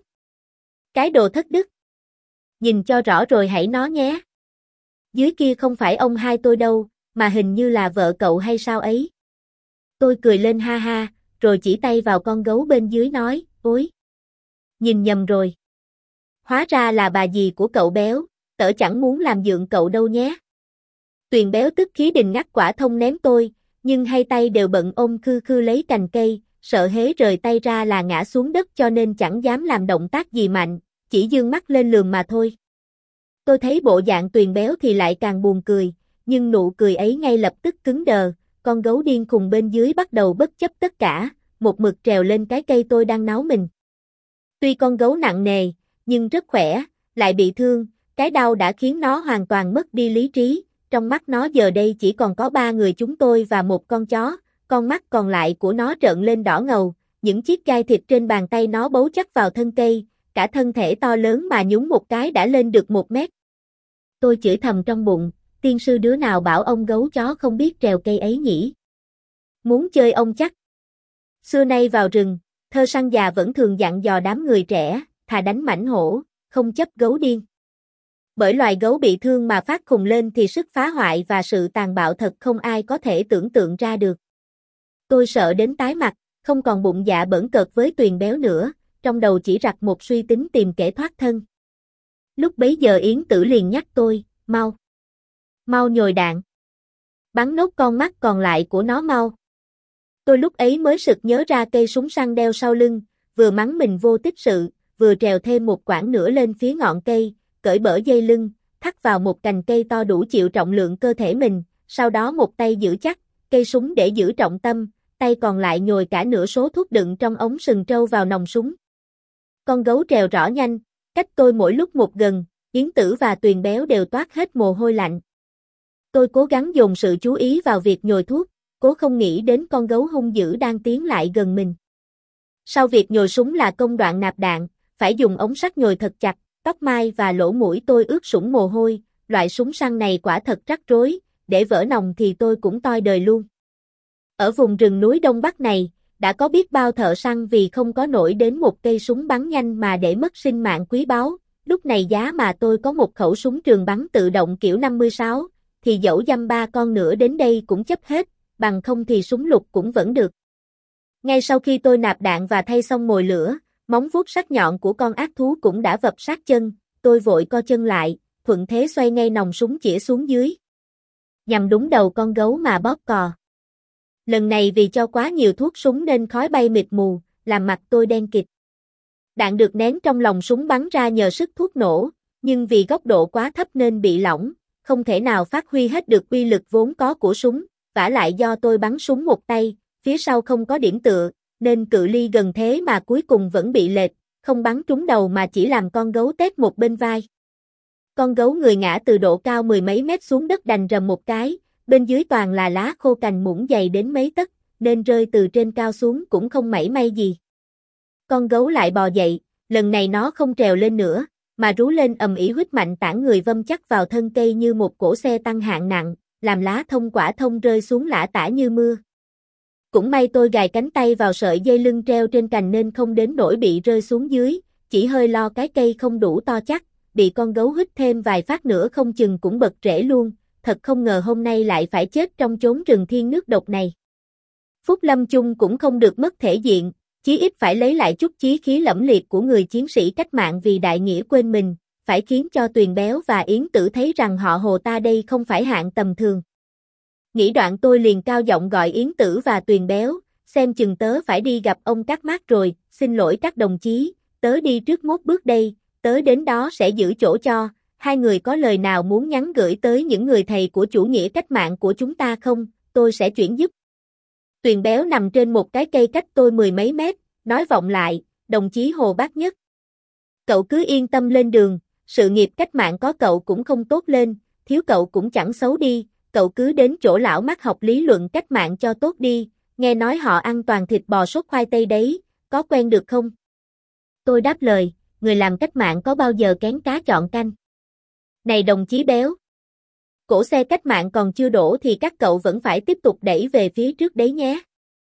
Cái đồ thất đức. Nhìn cho rõ rồi hãy nói nhé. Dưới kia không phải ông hai tôi đâu, mà hình như là vợ cậu hay sao ấy. Tôi cười lên ha ha, rồi chỉ tay vào con gấu bên dưới nói, ôi. Nhìn nhầm rồi. Hóa ra là bà dì của cậu béo, tớ chẳng muốn làm dượng cậu đâu nhé. Tuyền béo tức khí đình ngắt quả thông ném tôi, nhưng hai tay đều bận ôm khư khư lấy cành cây, sợ hễ rời tay ra là ngã xuống đất cho nên chẳng dám làm động tác gì mạnh, chỉ dương mắt lên lườm mà thôi. Tôi thấy bộ dạng Tuyền béo thì lại càng buồn cười, nhưng nụ cười ấy ngay lập tức cứng đờ, con gấu điên khùng bên dưới bắt đầu bất chấp tất cả, một mực trèo lên cái cây tôi đang náu mình. Tuy con gấu nặng nề, nhưng rất khỏe, lại bị thương, cái đau đã khiến nó hoàn toàn mất đi lý trí, trong mắt nó giờ đây chỉ còn có ba người chúng tôi và một con chó, con mắt còn lại của nó trợn lên đỏ ngầu, những chiếc gai thịt trên bàn tay nó bấu chắc vào thân cây, cả thân thể to lớn mà nhúng một cái đã lên được một mét. Tôi chửi thầm trong bụng, tiên sư đứa nào bảo ông gấu chó không biết trèo cây ấy nhỉ? Muốn chơi ông chắc. Xưa nay vào rừng, thơ săn già vẫn thường dặn dò đám người trẻ, thà đánh mãnh hổ, không chấp gấu điên. Bởi loài gấu bị thương mà phát khùng lên thì sức phá hoại và sự tàn bạo thật không ai có thể tưởng tượng ra được. Tôi sợ đến tái mặt, không còn bụng dạ bỡn cợt với Tuyền béo nữa, trong đầu chỉ rặt một suy tính tìm kẻ thoát thân. Lúc bấy giờ Yến Tử liền nhắc tôi, mau. Mau nhồi đạn. Bắn nốt con mắt còn lại của nó mau. Tôi lúc ấy mới sực nhớ ra cây súng săn đeo sau lưng, vừa mắng mình vô tích sự, vừa trèo thêm một quãng nữa lên phía ngọn cây, cởi bỡ dây lưng, thắt vào một cành cây to đủ chịu trọng lượng cơ thể mình, sau đó một tay giữ chắc cây súng để giữ trọng tâm, tay còn lại nhồi cả nửa số thuốc đựng trong ống sừng trâu vào nòng súng. Con gấu trèo rõ nhanh, cách tôi mỗi lúc một gần, Yến Tử và Tuyền Béo đều toát hết mồ hôi lạnh. Tôi cố gắng dồn sự chú ý vào việc nhồi thuốc, cố không nghĩ đến con gấu hung dữ đang tiến lại gần mình. Sau việc nhồi súng là công đoạn nạp đạn, phải dùng ống sắt nhồi thật chặt, tóc mai và lỗ mũi tôi ướt sũng mồ hôi, loại súng săn này quả thật rắc rối, để vỡ nòng thì tôi cũng toi đời luôn. Ở vùng rừng núi Đông Bắc này, đã có biết bao thợ săn vì không có nổi đến một cây súng bắn nhanh mà để mất sinh mạng quý báu, lúc này giá mà tôi có một khẩu súng trường bắn tự động kiểu năm mươi sáu, thì dẫu dăm ba con nữa đến đây cũng chấp hết, bằng không thì súng lục cũng vẫn được. Ngay sau khi tôi nạp đạn và thay xong mồi lửa, móng vuốt sắc nhọn của con ác thú cũng đã vập sát chân, tôi vội co chân lại, thuận thế xoay ngay nòng súng chĩa xuống dưới. Nhằm đúng đầu con gấu mà bóp cò. Lần này vì cho quá nhiều thuốc súng nên khói bay mịt mù, làm mặt tôi đen kịt. Đạn được nén trong lòng súng bắn ra nhờ sức thuốc nổ, nhưng vì góc độ quá thấp nên bị lỏng, không thể nào phát huy hết được uy lực vốn có của súng, vả lại do tôi bắn súng một tay, phía sau không có điểm tựa, nên cự ly gần thế mà cuối cùng vẫn bị lệch, không bắn trúng đầu mà chỉ làm con gấu tét một bên vai. Con gấu người ngã từ độ cao mười mấy mét xuống đất đành rầm một cái, bên dưới toàn là lá khô cành muỗng dày đến mấy tấc, nên rơi từ trên cao xuống cũng không mảy may gì. Con gấu lại bò dậy, lần này nó không trèo lên nữa, mà rú lên ầm ĩ huýt mạnh tản người vâm chắc vào thân cây như một cỗ xe tăng hạng nặng, làm lá thông quả thông rơi xuống lả tả như mưa. Cũng may tôi gài cánh tay vào sợi dây lưng treo trên cành nên không đến nỗi bị rơi xuống dưới, chỉ hơi lo cái cây không đủ to chắc, bị con gấu hít thêm vài phát nữa không chừng cũng bật rễ luôn, thật không ngờ hôm nay lại phải chết trong chốn rừng thiên nước độc này. Phúc lâm chung cũng không được mất thể diện, chí ít phải lấy lại chút chí khí lẫm liệt của người chiến sĩ cách mạng vì đại nghĩa quên mình, phải khiến cho Tuyền Béo và Yến Tử thấy rằng họ Hồ ta đây không phải hạng tầm thường. Nghĩ đoạn tôi liền cao giọng gọi Yến Tử và Tuyền Béo, xem chừng tớ phải đi gặp ông Cát Mác rồi, xin lỗi các đồng chí, tớ đi trước mốt bước đây, tớ đến đó sẽ giữ chỗ cho, hai người có lời nào muốn nhắn gửi tới những người thầy của chủ nghĩa cách mạng của chúng ta không, tôi sẽ chuyển giúp. Tuyền Béo nằm trên một cái cây cách tôi mười mấy mét, nói vọng lại, đồng chí Hồ Bác Nhất. Cậu cứ yên tâm lên đường, sự nghiệp cách mạng có cậu cũng không tốt lên, thiếu cậu cũng chẳng xấu đi, cậu cứ đến chỗ lão Mác học lý luận cách mạng cho tốt đi, nghe nói họ ăn toàn thịt bò sốt khoai tây đấy, có quen được không? Tôi đáp lời, người làm cách mạng có bao giờ kén cá chọn canh. Này đồng chí Béo, cỗ xe cách mạng còn chưa đổ thì các cậu vẫn phải tiếp tục đẩy về phía trước đấy nhé.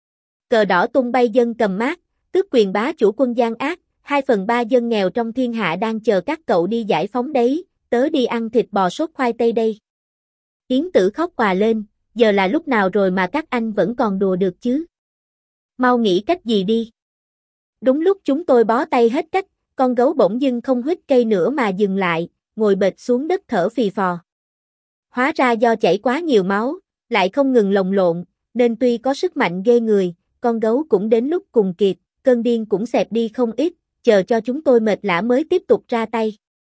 Cờ đỏ tung bay dân cầm mát, tước quyền bá chủ quân gian ác, hai phần ba dân nghèo trong thiên hạ đang chờ các cậu đi giải phóng đấy, tớ đi ăn thịt bò sốt khoai tây đây. Yến Tử khóc òa lên, giờ là lúc nào rồi mà các anh vẫn còn đùa được chứ? Mau nghĩ cách gì đi. Đúng lúc chúng tôi bó tay hết cách, con gấu bỗng dưng không huýt cây nữa mà dừng lại, ngồi bệt xuống đất thở phì phò. Hóa ra do chảy quá nhiều máu, lại không ngừng lồng lộn, nên tuy có sức mạnh ghê người, con gấu cũng đến lúc cùng kiệt, cơn điên cũng xẹp đi không ít, chờ cho chúng tôi mệt lả mới tiếp tục ra tay.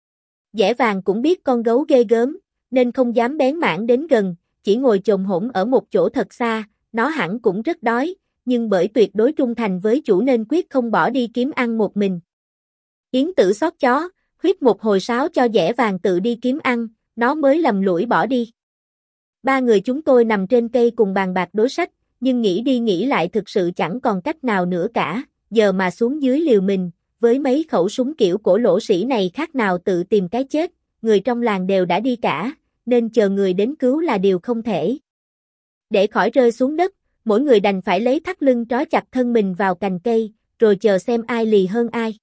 Dẻ Vàng cũng biết con gấu ghê gớm, nên không dám bén mảng đến gần, chỉ ngồi chồm hổm ở một chỗ thật xa, nó hẳn cũng rất đói, nhưng bởi tuyệt đối trung thành với chủ nên quyết không bỏ đi kiếm ăn một mình. Yến Tử xót chó, huýt một hồi sáo cho Dẻ Vàng tự đi kiếm ăn, nó mới lầm lũi bỏ đi. Ba người chúng tôi nằm trên cây cùng bàn bạc đối sách, nhưng nghĩ đi nghĩ lại thực sự chẳng còn cách nào nữa cả, giờ mà xuống dưới liều mình, với mấy khẩu súng kiểu cổ lỗ sĩ này khác nào tự tìm cái chết, người trong làng đều đã đi cả, nên chờ người đến cứu là điều không thể. Để khỏi rơi xuống đất, mỗi người đành phải lấy thắt lưng trói chặt thân mình vào cành cây, rồi chờ xem ai lì hơn ai.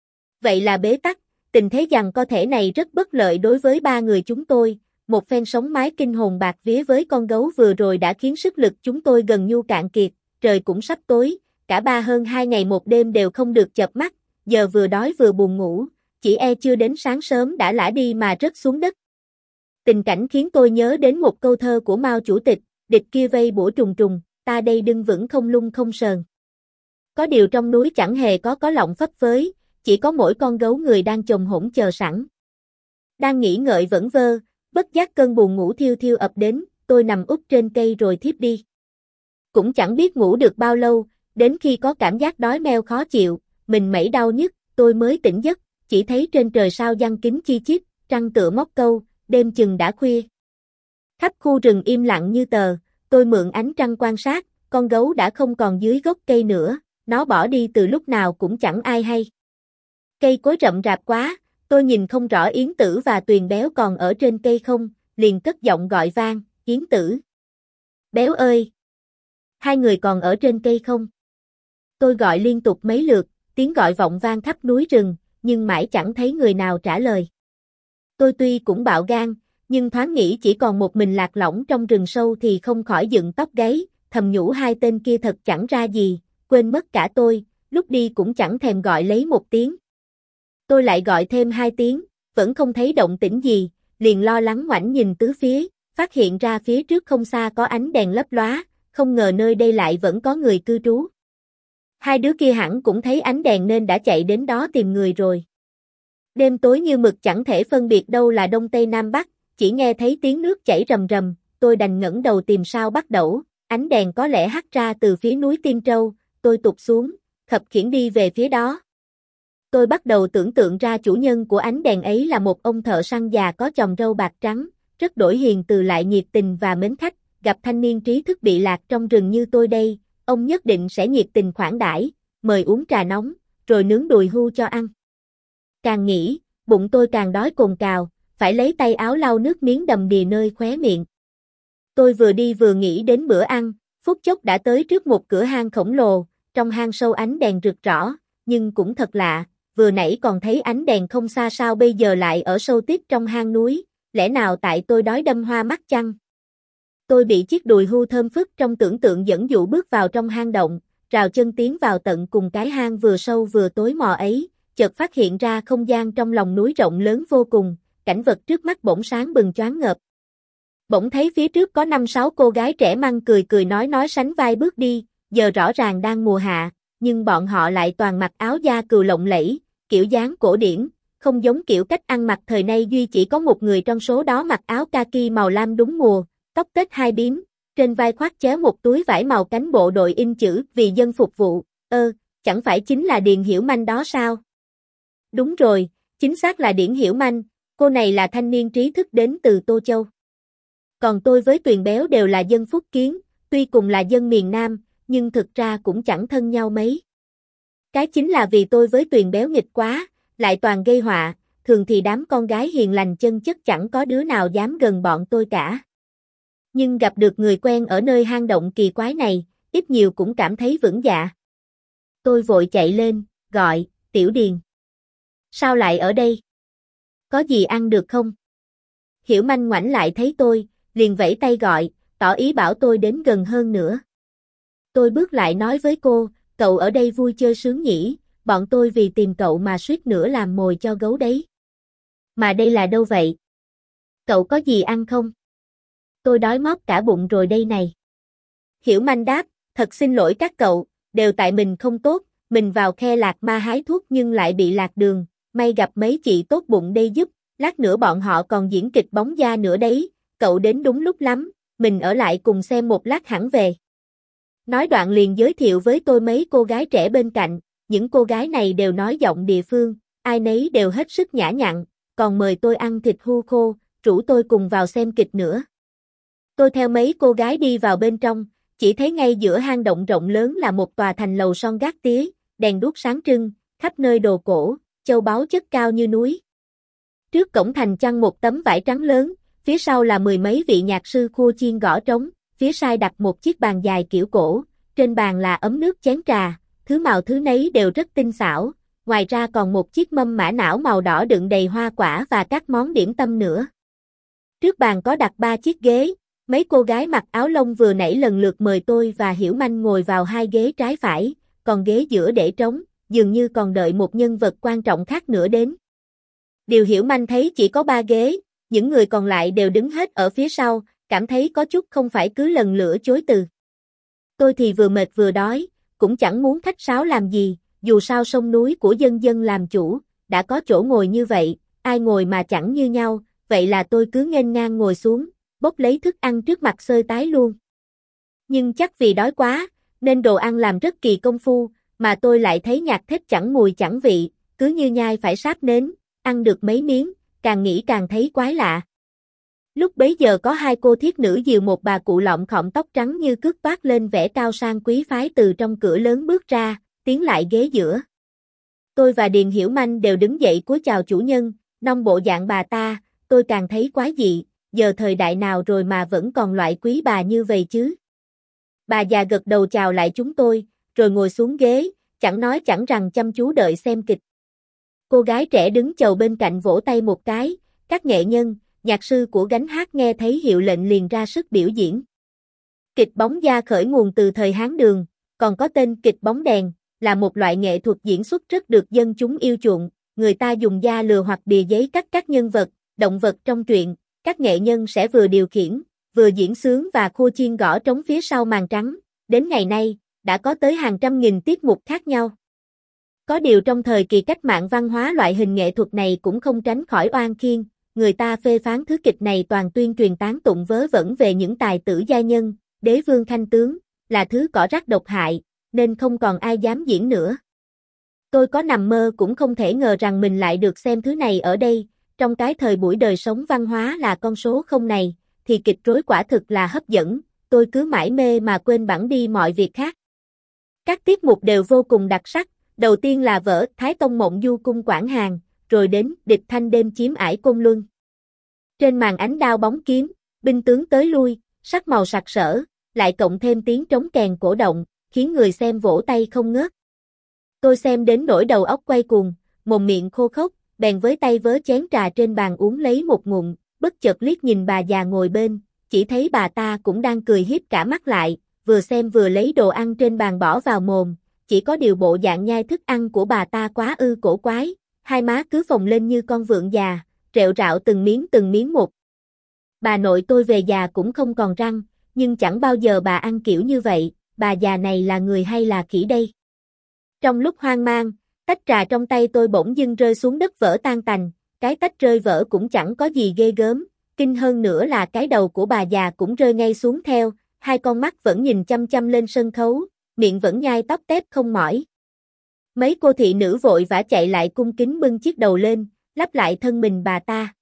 Vậy là bế tắc, tình thế giằng co thể này rất bất lợi đối với ba người chúng tôi, một phen sống mái kinh hồn bạc vía với con gấu vừa rồi đã khiến sức lực chúng tôi gần như cạn kiệt, trời cũng sắp tối, cả ba hơn hai ngày một đêm đều không được chợp mắt, giờ vừa đói vừa buồn ngủ, chỉ e chưa đến sáng sớm đã lả đi mà rớt xuống đất. Tình cảnh khiến tôi nhớ đến một câu thơ của Mao Chủ tịch, địch kia vây bủa trùng trùng, ta đây đứng vững không lung không sờn. Có điều trong núi chẳng hề có có lọng phấp phới, chỉ có mỗi con gấu người đang chồm hổm chờ sẵn. Đang nghĩ ngợi vẩn vơ, bất giác cơn buồn ngủ thiêu thiêu ập đến, tôi nằm úp trên cây rồi thiếp đi. Cũng chẳng biết ngủ được bao lâu, đến khi có cảm giác đói meo khó chịu, mình mẩy đau nhức, tôi mới tỉnh giấc, chỉ thấy trên trời sao giăng kín chi chít, trăng tựa móc câu, đêm chừng đã khuya. Khắp khu rừng im lặng như tờ, tôi mượn ánh trăng quan sát, con gấu đã không còn dưới gốc cây nữa, nó bỏ đi từ lúc nào cũng chẳng ai hay. Cây cối rậm rạp quá, tôi nhìn không rõ Yến Tử và Tuyền Béo còn ở trên cây không, liền cất giọng gọi vang, Yến Tử. Béo ơi! Hai người còn ở trên cây không? Tôi gọi liên tục mấy lượt, tiếng gọi vọng vang khắp núi rừng, nhưng mãi chẳng thấy người nào trả lời. Tôi tuy cũng bạo gan, nhưng thoáng nghĩ chỉ còn một mình lạc lõng trong rừng sâu thì không khỏi dựng tóc gáy, thầm nhủ hai tên kia thật chẳng ra gì, quên mất cả tôi, lúc đi cũng chẳng thèm gọi lấy một tiếng. Tôi lại gọi thêm hai tiếng, vẫn không thấy động tĩnh gì, liền lo lắng ngoảnh nhìn tứ phía, phát hiện ra phía trước không xa có ánh đèn lấp lóa, không ngờ nơi đây lại vẫn có người cư trú. Hai đứa kia hẳn cũng thấy ánh đèn nên đã chạy đến đó tìm người rồi. Đêm tối như mực chẳng thể phân biệt đâu là đông tây nam bắc, chỉ nghe thấy tiếng nước chảy rầm rầm, tôi đành ngẩng đầu tìm sao bắt đẩu, ánh đèn có lẽ hắt ra từ phía núi Tiên Trâu, tôi tụt xuống, khập khiễng đi về phía đó. Tôi bắt đầu tưởng tượng ra chủ nhân của ánh đèn ấy là một ông thợ săn già có chòm râu bạc trắng, rất đổi hiền từ lại nhiệt tình và mến khách, gặp thanh niên trí thức bị lạc trong rừng như tôi đây, ông nhất định sẽ nhiệt tình khoản đãi, mời uống trà nóng, rồi nướng đùi hưu cho ăn. Càng nghĩ, bụng tôi càng đói cồn cào, phải lấy tay áo lau nước miếng đầm đìa nơi khóe miệng. Tôi vừa đi vừa nghĩ đến bữa ăn, phút chốc đã tới trước một cửa hang khổng lồ, trong hang sâu ánh đèn rực rõ, nhưng cũng thật lạ, vừa nãy còn thấy ánh đèn không xa sao bây giờ lại ở sâu tít trong hang núi, lẽ nào tại tôi đói đâm hoa mắt chăng? Tôi bị chiếc đùi hưu thơm phức trong tưởng tượng dẫn dụ bước vào trong hang động, rào chân tiến vào tận cùng cái hang vừa sâu vừa tối mò ấy, chợt phát hiện ra không gian trong lòng núi rộng lớn vô cùng, cảnh vật trước mắt bỗng sáng bừng choáng ngợp. Bỗng thấy phía trước có năm sáu cô gái trẻ măng cười cười nói nói sánh vai bước đi, giờ rõ ràng đang mùa hạ, nhưng bọn họ lại toàn mặc áo da cừu lộng lẫy, kiểu dáng cổ điển, không giống kiểu cách ăn mặc thời nay duy chỉ có một người trong số đó mặc áo kaki màu lam đúng mùa, tóc tết hai bím, trên vai khoác chéo một túi vải màu cánh bộ đội in chữ vì dân phục vụ, ơ, chẳng phải chính là Điền Hiểu Manh đó sao? Đúng rồi, chính xác là Điển Hiểu Manh, cô này là thanh niên trí thức đến từ Tô Châu. Còn tôi với Tuyền Béo đều là dân Phúc Kiến, tuy cùng là dân miền Nam, nhưng thực ra cũng chẳng thân nhau mấy. Cái chính là vì tôi với Tuyền Béo nghịch quá, lại toàn gây họa, thường thì đám con gái hiền lành chân chất chẳng có đứa nào dám gần bọn tôi cả. Nhưng gặp được người quen ở nơi hang động kỳ quái này, ít nhiều cũng cảm thấy vững dạ. Tôi vội chạy lên, gọi, Tiểu Điền. Sao lại ở đây? Có gì ăn được không? Hiểu Manh ngoảnh lại thấy tôi, liền vẫy tay gọi, tỏ ý bảo tôi đến gần hơn nữa. Tôi bước lại nói với cô, cậu ở đây vui chơi sướng nhỉ, bọn tôi vì tìm cậu mà suýt nữa làm mồi cho gấu đấy. Mà đây là đâu vậy? Cậu có gì ăn không? Tôi đói móp cả bụng rồi đây này. Hiểu Manh đáp, thật xin lỗi các cậu, đều tại mình không tốt, mình vào khe lạc ma hái thuốc nhưng lại bị lạc đường, may gặp mấy chị tốt bụng đây giúp, lát nữa bọn họ còn diễn kịch bóng da nữa đấy, cậu đến đúng lúc lắm, mình ở lại cùng xem một lát hẳn về. Nói đoạn liền giới thiệu với tôi mấy cô gái trẻ bên cạnh, những cô gái này đều nói giọng địa phương, ai nấy đều hết sức nhã nhặn, còn mời tôi ăn thịt hươu khô, rủ tôi cùng vào xem kịch nữa. Tôi theo mấy cô gái đi vào bên trong, chỉ thấy ngay giữa hang động rộng lớn là một tòa thành lầu son gác tía, đèn đuốc sáng trưng, khắp nơi đồ cổ, châu báu chất cao như núi. Trước cổng thành chăn một tấm vải trắng lớn, phía sau là mười mấy vị nhạc sư khua chiên gõ trống, phía sai đặt một chiếc bàn dài kiểu cổ, trên bàn là ấm nước chén trà, thứ màu thứ nấy đều rất tinh xảo, ngoài ra còn một chiếc mâm mã não màu đỏ đựng đầy hoa quả và các món điểm tâm nữa. Trước bàn có đặt ba chiếc ghế, mấy cô gái mặc áo lông vừa nãy lần lượt mời tôi và Hiểu Manh ngồi vào hai ghế trái phải, còn ghế giữa để trống, dường như còn đợi một nhân vật quan trọng khác nữa đến. Điều Hiểu Manh thấy chỉ có ba ghế, những người còn lại đều đứng hết ở phía sau, cảm thấy có chút không phải cứ lần lữa chối từ. Tôi thì vừa mệt vừa đói, cũng chẳng muốn khách sáo làm gì, dù sao sông núi của dân dân làm chủ, đã có chỗ ngồi như vậy, ai ngồi mà chẳng như nhau, vậy là tôi cứ nghênh ngang ngồi xuống, bốc lấy thức ăn trước mặt xơi tái luôn. Nhưng chắc vì đói quá, nên đồ ăn làm rất kỳ công phu, mà tôi lại thấy nhạt thết chẳng mùi chẳng vị, cứ như nhai phải sáp nến, ăn được mấy miếng, càng nghĩ càng thấy quái lạ. Lúc bấy giờ có hai cô thiết nữ dìu một bà cụ lọng khom tóc trắng như cước toát lên vẻ cao sang quý phái từ trong cửa lớn bước ra, tiến lại ghế giữa. Tôi và Điền Hiểu Manh đều đứng dậy cúi chào chủ nhân, nong bộ dạng bà ta, tôi càng thấy quái dị, giờ thời đại nào rồi mà vẫn còn loại quý bà như vậy chứ. Bà già gật đầu chào lại chúng tôi, rồi ngồi xuống ghế, chẳng nói chẳng rằng chăm chú đợi xem kịch. Cô gái trẻ đứng chầu bên cạnh vỗ tay một cái, các nghệ nhân, nhạc sư của gánh hát nghe thấy hiệu lệnh liền ra sức biểu diễn. Kịch bóng da khởi nguồn từ thời Hán Đường, còn có tên kịch bóng đèn, là một loại nghệ thuật diễn xuất rất được dân chúng yêu chuộng, người ta dùng da lừa hoặc bìa giấy cắt các nhân vật, động vật trong truyện, các nghệ nhân sẽ vừa điều khiển, vừa diễn sướng và khua chiên gõ trống phía sau màn trắng, đến ngày nay, đã có tới hàng trăm nghìn tiết mục khác nhau. Có điều trong thời kỳ cách mạng văn hóa loại hình nghệ thuật này cũng không tránh khỏi oan khiên, người ta phê phán thứ kịch này toàn tuyên truyền tán tụng vớ vẩn về những tài tử gia nhân, đế vương khanh tướng, là thứ cỏ rác độc hại, nên không còn ai dám diễn nữa. Tôi có nằm mơ cũng không thể ngờ rằng mình lại được xem thứ này ở đây, trong cái thời buổi đời sống văn hóa là con số không này, thì kịch rối quả thực là hấp dẫn, tôi cứ mải mê mà quên bẵng đi mọi việc khác. Các tiết mục đều vô cùng đặc sắc, đầu tiên là vở Thái Tông Mộng Du Cung Quảng Hàn, rồi đến Địch Thanh Đêm Chiếm Ải Côn Luân. Trên màn ánh đao bóng kiếm, binh tướng tới lui, sắc màu sặc sỡ, lại cộng thêm tiếng trống kèn cổ động, khiến người xem vỗ tay không ngớt. Tôi xem đến nỗi đầu óc quay cuồng, mồm miệng khô khốc, bèn với tay vớ chén trà trên bàn uống lấy một ngụm, bất chợt liếc nhìn bà già ngồi bên, chỉ thấy bà ta cũng đang cười hiếp cả mắt lại, vừa xem vừa lấy đồ ăn trên bàn bỏ vào mồm, chỉ có điều bộ dạng nhai thức ăn của bà ta quá ư cổ quái, hai má cứ phồng lên như con vượn già, rệu rạo từng miếng từng miếng một. Bà nội tôi về già cũng không còn răng, nhưng chẳng bao giờ bà ăn kiểu như vậy, bà già này là người hay là khỉ đây? Trong lúc hoang mang, tách trà trong tay tôi bỗng dưng rơi xuống đất vỡ tan tành, cái tách rơi vỡ cũng chẳng có gì ghê gớm, kinh hơn nữa là cái đầu của bà già cũng rơi ngay xuống theo, hai con mắt vẫn nhìn chăm chăm lên sân khấu, miệng vẫn nhai tóp tép không mỏi. Mấy cô thị nữ vội vã chạy lại cung kính bưng chiếc đầu lên, lắp lại thân mình bà ta.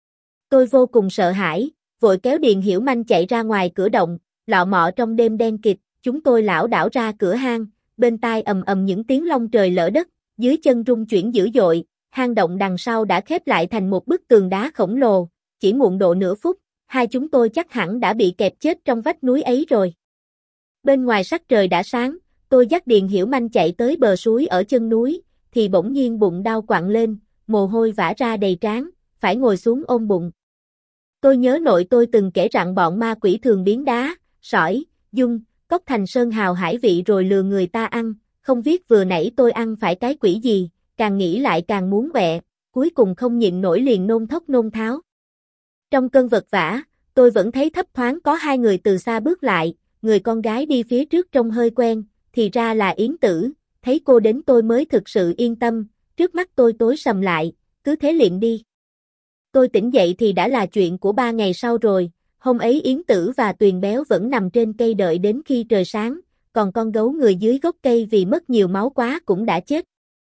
Tôi vô cùng sợ hãi, vội kéo Điền Hiểu Manh chạy ra ngoài cửa động, lọ mọ trong đêm đen kịt, chúng tôi lảo đảo ra cửa hang, bên tai ầm ầm những tiếng long trời lỡ đất, dưới chân rung chuyển dữ dội, hang động đằng sau đã khép lại thành một bức tường đá khổng lồ, chỉ muộn độ nửa phút, hai chúng tôi chắc hẳn đã bị kẹp chết trong vách núi ấy rồi. Bên ngoài sắc trời đã sáng, tôi dắt Điền Hiểu Manh chạy tới bờ suối ở chân núi, thì bỗng nhiên bụng đau quặn lên, mồ hôi vã ra đầy trán, phải ngồi xuống ôm bụng. Tôi nhớ nội tôi từng kể rằng bọn ma quỷ thường biến đá, sỏi, dung, cốc thành sơn hào hải vị rồi lừa người ta ăn, không biết vừa nãy tôi ăn phải cái quỷ gì, càng nghĩ lại càng muốn quẹ, cuối cùng không nhịn nổi liền nôn thốc nôn tháo. Trong cơn vật vã, tôi vẫn thấy thấp thoáng có hai người từ xa bước lại, người con gái đi phía trước trông hơi quen, thì ra là Yến Tử, thấy cô đến tôi mới thực sự yên tâm, trước mắt tôi tối sầm lại, cứ thế liệm đi. Tôi tỉnh dậy thì đã là chuyện của ba ngày sau rồi, hôm ấy Yến Tử và Tuyền Béo vẫn nằm trên cây đợi đến khi trời sáng, còn con gấu người dưới gốc cây vì mất nhiều máu quá cũng đã chết.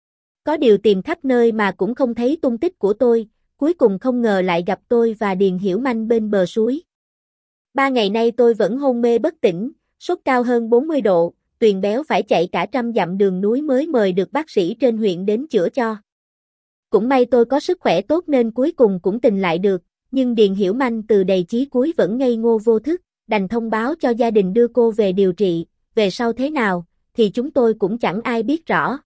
Có điều tìm khắp nơi mà cũng không thấy tung tích của tôi, cuối cùng không ngờ lại gặp tôi và Điền Hiểu Manh bên bờ suối. Ba ngày nay tôi vẫn hôn mê bất tỉnh, sốt cao hơn bốn mươi độ, Tuyền Béo phải chạy cả trăm dặm đường núi mới mời được bác sĩ trên huyện đến chữa cho. Cũng may tôi có sức khỏe tốt nên cuối cùng cũng tỉnh lại được, nhưng Điền Hiểu Manh từ đầy chí cuối vẫn ngây ngô vô thức, đành thông báo cho gia đình đưa cô về điều trị, về sau thế nào, thì chúng tôi cũng chẳng ai biết rõ.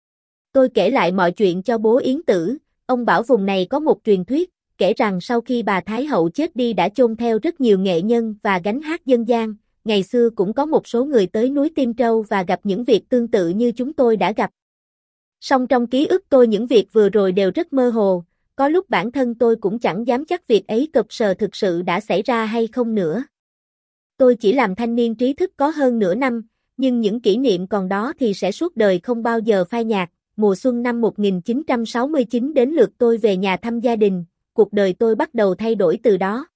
Tôi kể lại mọi chuyện cho bố Yến Tử, ông bảo vùng này có một truyền thuyết, kể rằng sau khi bà Thái Hậu chết đi đã chôn theo rất nhiều nghệ nhân và gánh hát dân gian, ngày xưa cũng có một số người tới núi Tim Trâu và gặp những việc tương tự như chúng tôi đã gặp. Song trong ký ức tôi những việc vừa rồi đều rất mơ hồ, có lúc bản thân tôi cũng chẳng dám chắc việc ấy cập sờ thực sự đã xảy ra hay không nữa. Tôi chỉ làm thanh niên trí thức có hơn nửa năm, nhưng những kỷ niệm còn đó thì sẽ suốt đời không bao giờ phai nhạt. Mùa xuân năm một nghìn chín trăm sáu mươi chín đến lượt tôi về nhà thăm gia đình, cuộc đời tôi bắt đầu thay đổi từ đó.